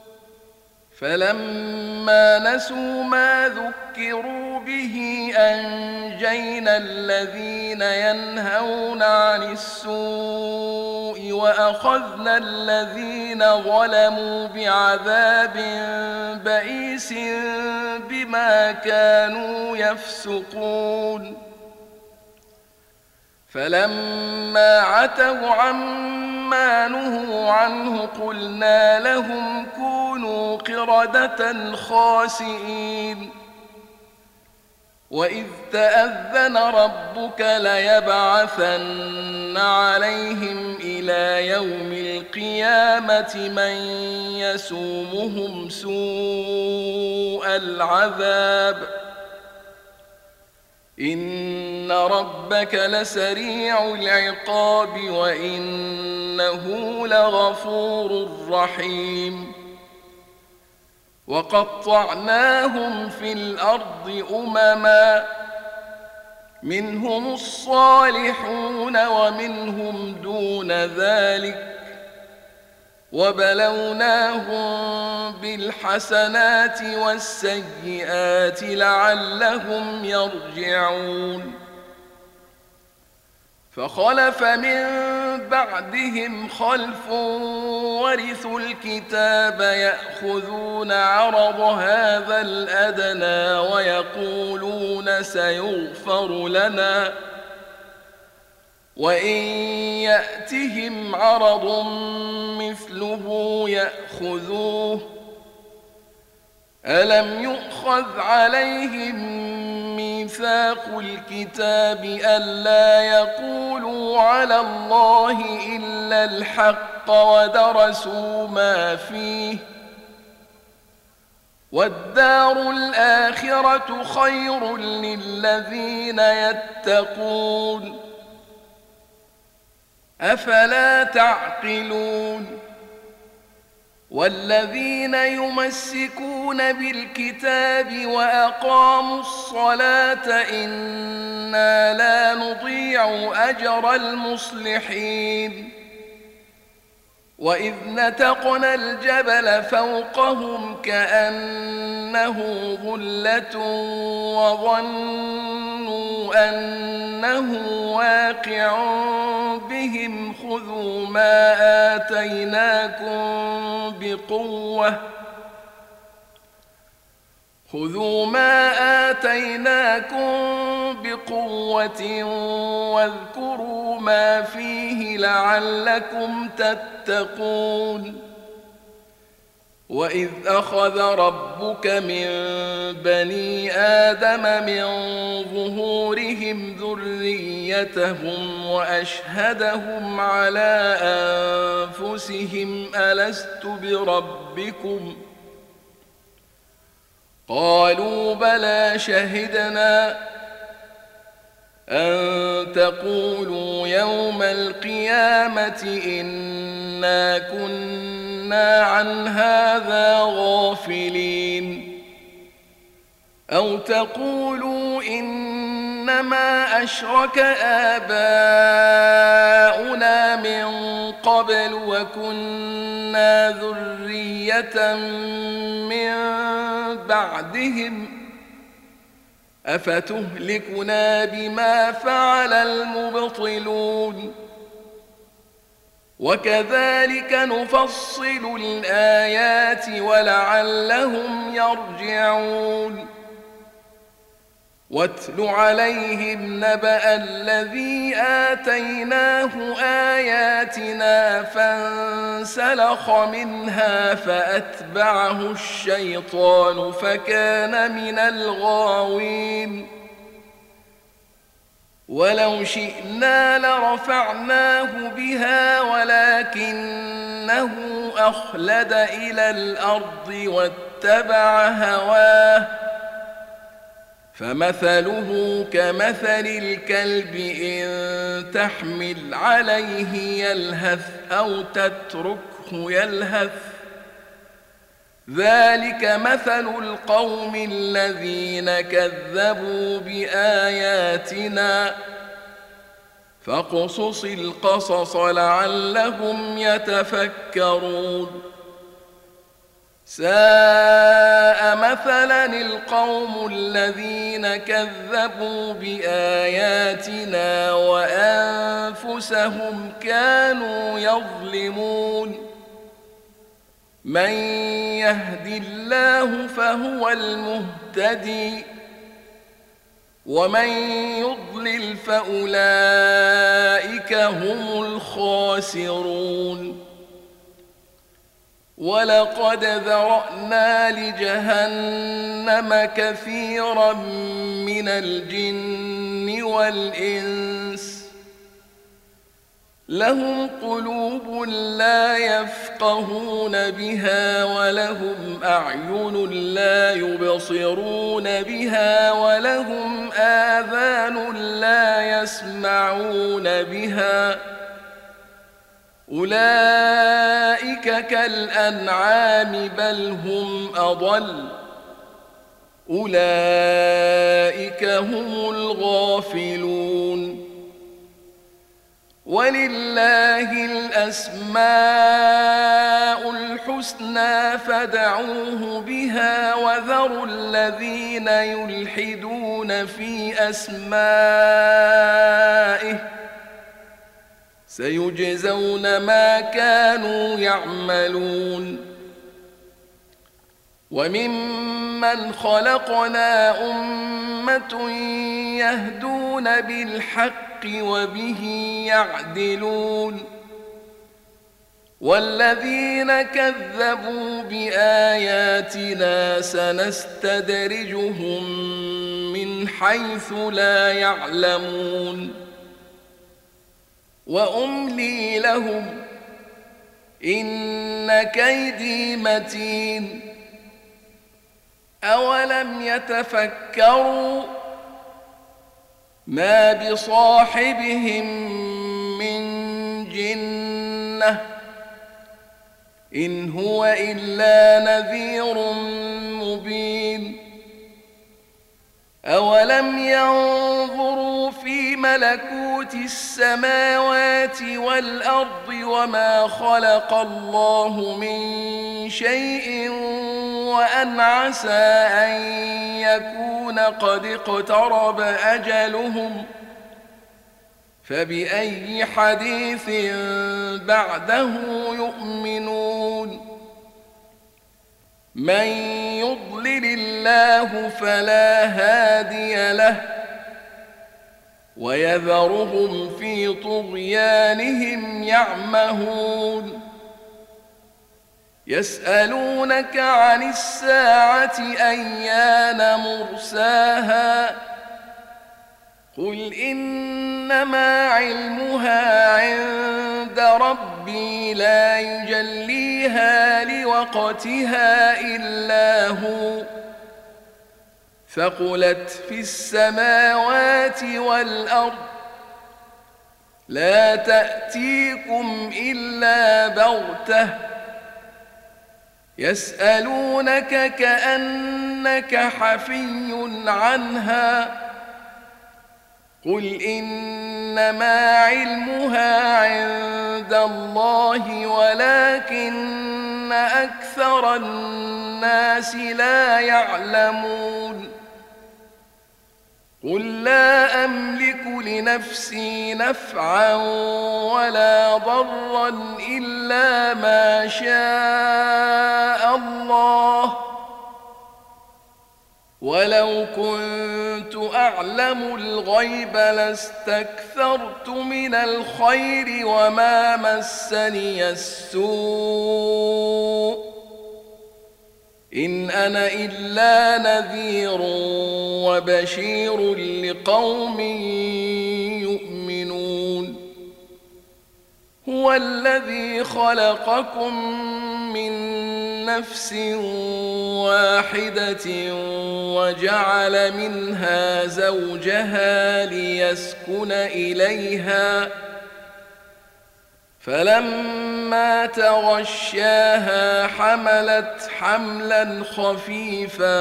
فلما نسوا ما ذكروا به أنجينا الذين ينهون عن السوء وأخذنا الذين ظلموا بعذاب بئيس بما كانوا يفسقون فلما عتوا عما نهوا عنه قلنا لهم كونوا قردة خاسئين وإذ تأذن ربك ليبعثن عليهم إلى يوم القيامة من يسومهم سوء العذاب إن ربك لسريع العقاب وإنه لغفور رحيم وقطعناهم في الأرض أمما منهم الصالحون ومنهم دون ذلك وبلوناهم بالحسنات والسيئات لعلهم يرجعون فخلف من بعدهم خلف ورثوا الكتاب يأخذون عرض هذا الأدنى ويقولون سيغفر لنا وإن يأتهم عرض مثله يأخذوه ألم يؤخذ عليهم ميثاق الكتاب ألا يقولوا على الله إلا الحق ودرسوا ما فيه والدار الآخرة خير للذين يتقون أفلا تعقلون والذين يمسكون بالكتاب وأقاموا الصلاة إنا لا نضيع أجر المصلحين وإذ نتقنا الجبل فوقهم كأنه ظلة وظنوا أنه واقع بهم خذوا ما آتيناكم بقوة خذوا ما آتيناكم بقوة واذكروا ما فيه لعلكم تتقون وإذ أخذ ربك من بني آدم من ظهورهم ذريتهم وأشهدهم على أنفسهم ألست بربكم قالوا بلى شهدنا أن تقولوا يوم القيامة إنا كنا عن هذا غافلين أو تقولوا إنما أشرك آباؤنا من قبل وكنا ذرية من بعدهم أفتهلكنا بما فعل المبطلون وكذلك نفصل الآيات ولعلهم يرجعون واتل عليهم نبأ الذي آتيناه آياتنا فانسلخ منها فأتبعه الشيطان فكان من الغاوين ولو شئنا لرفعناه بها ولكنه أخلد إلى الأرض واتبع هواه فمثله كمثل الكلب إن تحمل عليه يلهث أو تتركه يلهث ذلك مثل القوم الذين كذبوا بآياتنا فاقصص القصص لعلهم يتفكرون ساء مثلا القوم الذين كذبوا بآياتنا وأنفسهم كانوا يظلمون من يهد الله فهو المهتدي ومن يضلل فأولئك هم الخاسرون ولقد ذرأنا لجهنم كثيرا من الجن والإنس لهم قلوب لا يفقهون بها ولهم أعين لا يبصرون بها ولهم آذان لا يسمعون بها أولئك كالأنعام بل هم أضل أولئك هم الغافلون ولله الأسماء الحسنى فادعوه بها وذروا الذين يلحدون في أسمائه سيجزون ما كانوا يعملون وممن خلقنا أمة يهدون بالحق وبه يعدلون والذين كذبوا بآياتنا سنستدرجهم من حيث لا يعلمون وأملي لهم إن كيدي متين أولم يتفكروا ما بصاحبهم من جنة إن هو إلا نذير مبين أولم ينظروا في ملكوت السماوات والأرض وما خلق الله من شيء وأن عسى أن يكون قد اقترب أجلهم فبأي حديث بعده يؤمنون من يضلل الله فلا هادي له ويذرهم في طغيانهم يعمهون يسألونك عن الساعة أيان مرساها قل إنما علمها عند ربي لا يجليها لوقتها إلا هو ثقلت في السماوات والأرض لا تأتيكم إلا بغتة يسألونك كأنك حفي عنها قل إنما علمها عند الله ولكن أكثر الناس لا يعلمون قل لا أملك لنفسي نفعا ولا ضرا إلا ما شاء الله ولو كنت أعلم الغيب لاستكثرت من الخير وما مسني السوء إن أنا إلا نذير وبشير لقوم يؤمنون هو الذي خلقكم من نفس واحدة وجعل منها زوجها ليسكن إليها فلما تغشاها حملت حملا خفيفا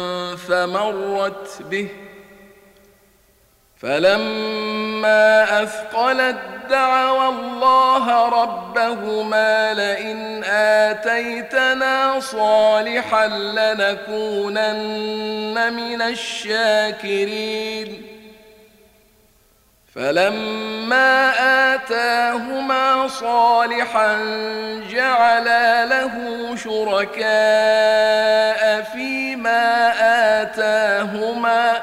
فمرت به فلما أثقلت دعوا الله ربهما لئن آتيتنا صالحا لنكونن من الشاكرين فلما آتاهما صالحا جعلا له شركاء فيما آتاهما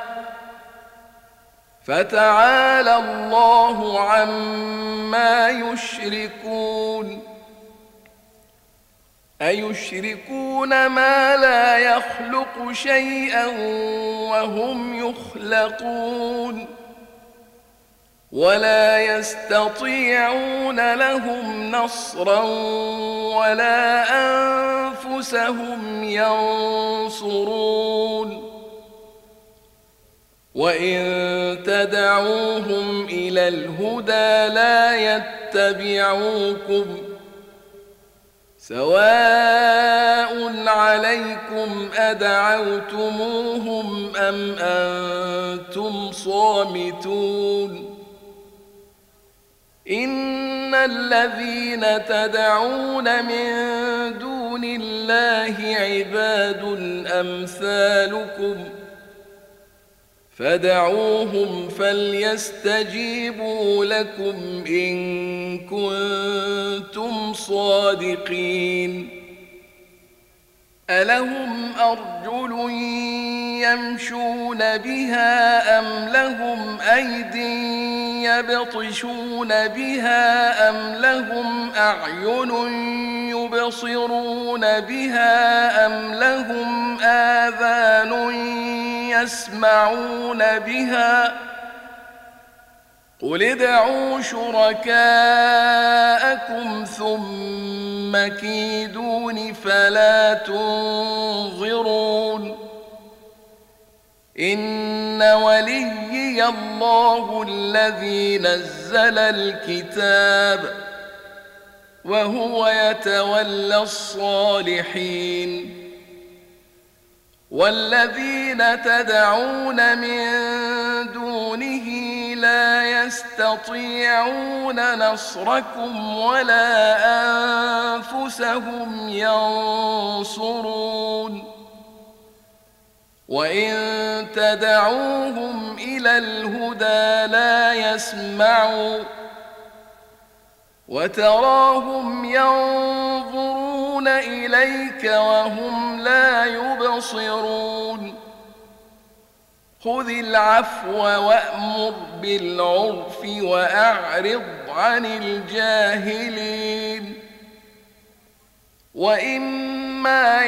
فتعالى الله عما يشركون أيشركون ما لا يخلق شيئا وهم يخلقون ولا يستطيعون لهم نصرا ولا أنفسهم ينصرون وإن تدعوهم إلى الهدى لا يتبعوكم سواء عليكم أدعوتموهم أم أنتم صامتون إن الذين تدعون من دون الله عباد أمثالكم فدعوهم فليستجيبوا لكم إن كنتم صادقين ألهم أرجل يمشون بها أم لهم أيد يبطشون بها أم لهم أعين يبصرون بها أم لهم آذان يسمعون بها قل ادعوا شركاءكم ثم كيدون فلا تنظرون إن وليي الله الذي نزل الكتاب وهو يتولى الصالحين والذين تدعون من دونه لا يستطيعون نصركم ولا أنفسهم ينصرون وإن تدعوهم إلى الهدى لا يسمعوا وتراهم ينظرون إليك وهم لا يبصرون خذ العفو وأمر بالعرف وأعرض عن الجاهلين وإما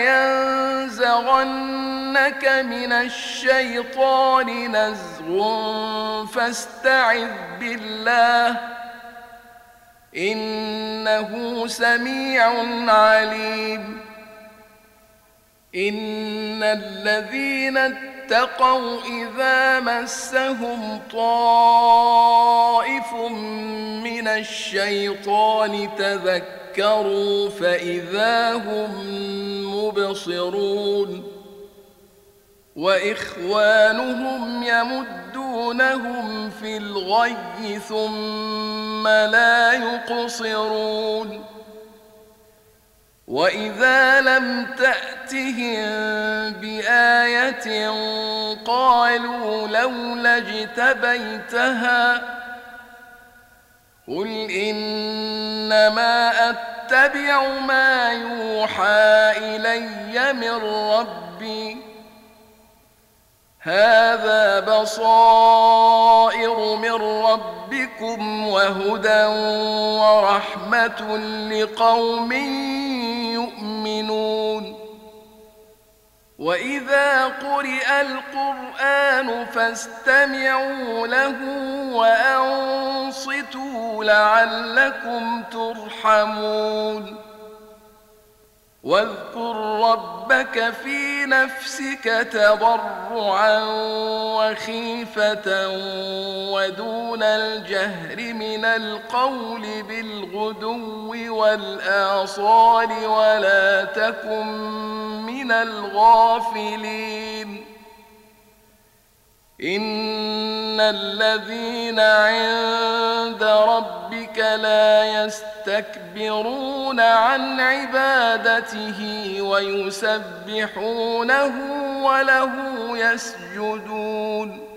ينزغنك من الشيطان نزغ فاستعذ بالله إنه سميع عليم إن الذين اتقوا إذا مسهم طائف من الشيطان تذكروا فإذا هم مبصرون وإخوانهم يمدونهم في الغي ثم لا يقصرون وإذا لم تأتهم بآية قالوا لولا اجتبيتها قل إنما أتبع ما يوحى إلي من ربي هذا بصائر من ربكم وهدى ورحمة لقوم يؤمنون وإذا قرئ القرآن فاستمعوا له وأنصتوا لعلكم ترحمون واذكر ربك في نفسك تضرعا وخيفة ودون الجهر من القول بالغدو والآصال ولا تكن من الغافلين إن الذين عند ربك لا يستكبرون عن عبادته ويسبحونه وله يسجدون